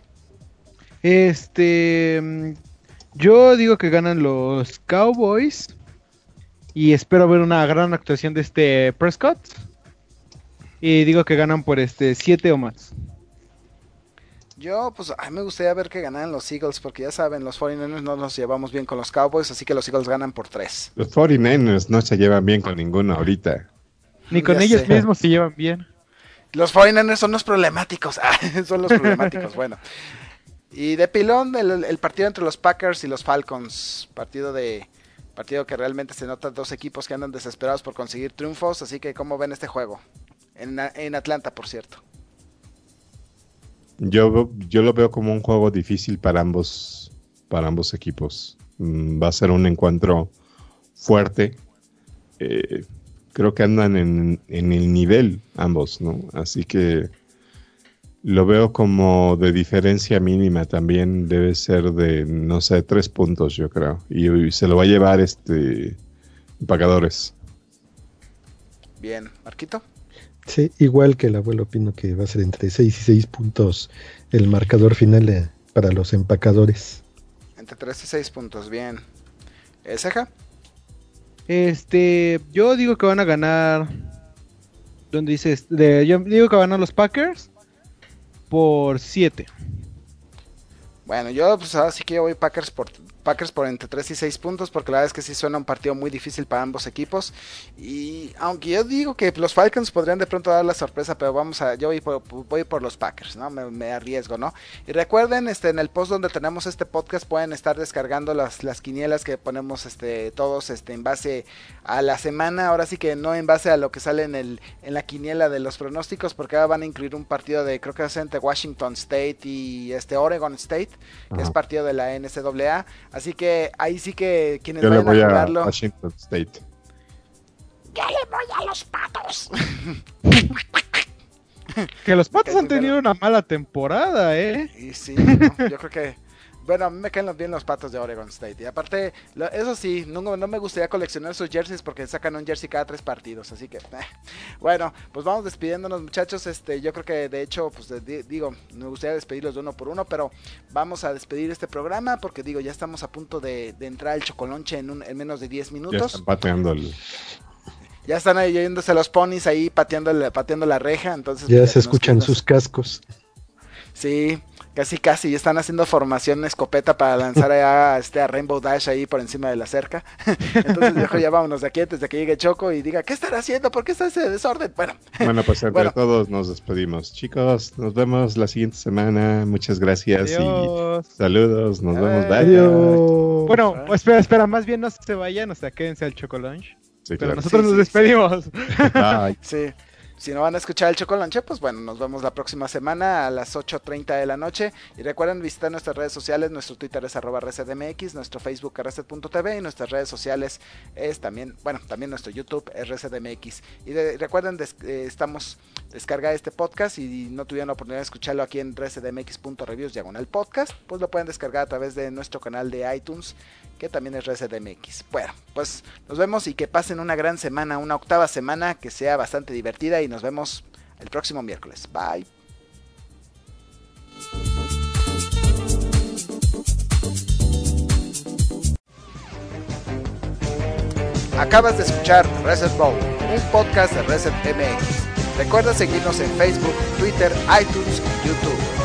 Este, mm, yo digo que ganan los Cowboys y espero ver una gran actuación de este Prescott. Y digo que ganan por este siete o más. Yo, pues, a mí me gustaría ver que ganaran los Eagles, porque ya saben, los cuarenta y nueve ers no nos llevamos bien con los Cowboys, así que los Eagles ganan por tres. Los cuarenta y nueve ers no se llevan bien con ninguno ahorita. Ni con Ya ellos sé. mismos se llevan bien. Los cuarenta y nueve ers son los problemáticos, ah, son los problemáticos, bueno. Y de pilón, el, el partido entre los Packers y los Falcons, partido de partido que realmente se notan dos equipos que andan desesperados por conseguir triunfos, así que ¿cómo ven este juego? En, en Atlanta, por cierto. Yo, yo lo veo como un juego difícil para ambos, para ambos equipos. Mm, Va a ser un encuentro fuerte. Eh, creo que andan en, en el nivel ambos, ¿no? Así que lo veo como de diferencia mínima también. Debe ser de, no sé, tres puntos, yo creo. Y, y se lo va a llevar este Empacadores. Bien, Marquito. Sí, igual que el abuelo, opino que va a ser entre seis y seis puntos el marcador final eh, para los empacadores. Entre tres y seis puntos, bien. ¿Eh, Ceja? Este, yo digo que van a ganar. ¿Dónde dices? De, yo digo que van a ganar los Packers por siete. Bueno, yo pues ahora sí que yo voy Packers por Packers por entre tres y seis puntos, porque la verdad es que sí suena un partido muy difícil para ambos equipos. Y aunque yo digo que los Falcons podrían de pronto dar la sorpresa, pero vamos a, yo voy por, voy por los Packers, ¿no? Me, me arriesgo, ¿no? Y recuerden, este, en el post donde tenemos este podcast pueden estar descargando las, las quinielas que ponemos este, todos este, en base a la semana, ahora sí que no en base a lo que sale en, el, en la quiniela de los pronósticos, porque ahora van a incluir un partido de, creo que es entre Washington State y este Oregon State, que Ajá. es partido de la N C A A. Así que ahí sí que quienes Yo le vayan voy a a jugarlo. Washington State. Yo le voy a los patos. Que los Patos Ok, han tenido una mala temporada, ¿eh? Y sí, no, yo creo que. Bueno, a mí me caen los- bien los patos de Oregon State. Y aparte, lo- eso sí, no, no me gustaría coleccionar sus jerseys porque sacan un jersey cada tres partidos. Así que, eh. Bueno, pues vamos despidiéndonos, muchachos. Este, yo creo que de hecho, pues de- digo, me gustaría despedirlos de uno por uno, pero vamos a despedir este programa porque digo, ya estamos a punto de, de entrar al chocolonche en, un, en menos de diez Ya minutos. están pateando el... Ya están ahí yéndose los ponis ahí pateando, la- pateando la reja. Entonces, Ya pues, se tenemos que escuchan irnos. sus cascos. Sí, casi casi, ya están haciendo formación escopeta para lanzar a, este, a Rainbow Dash ahí por encima de la cerca. Entonces dijo, ya vámonos de aquí antes de que llegue Choco y diga, ¿qué estará haciendo? ¿Por qué está ese desorden? Bueno, Bueno, pues entre Bueno. todos nos despedimos. Chicos, nos vemos la siguiente semana. Muchas gracias Adiós. y saludos. Nos vemos. Bye. Adiós. Bueno, espera, espera, más bien no se vayan, o sea, quédense al Chocolunch. Sí, Pero claro. nosotros Sí, nos sí, despedimos. Bye. sí. Si no van a escuchar el Chocolonche, pues bueno, nos vemos la próxima semana a las ocho treinta de la noche. Y recuerden visitar nuestras redes sociales. Nuestro Twitter es arroba resetmx, nuestro Facebook reset punto t v y nuestras redes sociales es también, bueno, también nuestro YouTube es resetmx. Y de, recuerden, des, eh, estamos descargar este podcast y no tuvieron la oportunidad de escucharlo aquí en resetmx punto reviews diagonal podcast, pues lo pueden descargar a través de nuestro canal de iTunes, que también es resetmx. Bueno, pues nos vemos y que pasen una gran semana, una octava semana que sea bastante divertida y nos vemos el próximo miércoles. Bye. Acabas de escuchar Reset Bowl, un podcast de Reset M X. Recuerda seguirnos en Facebook, Twitter, iTunes y YouTube.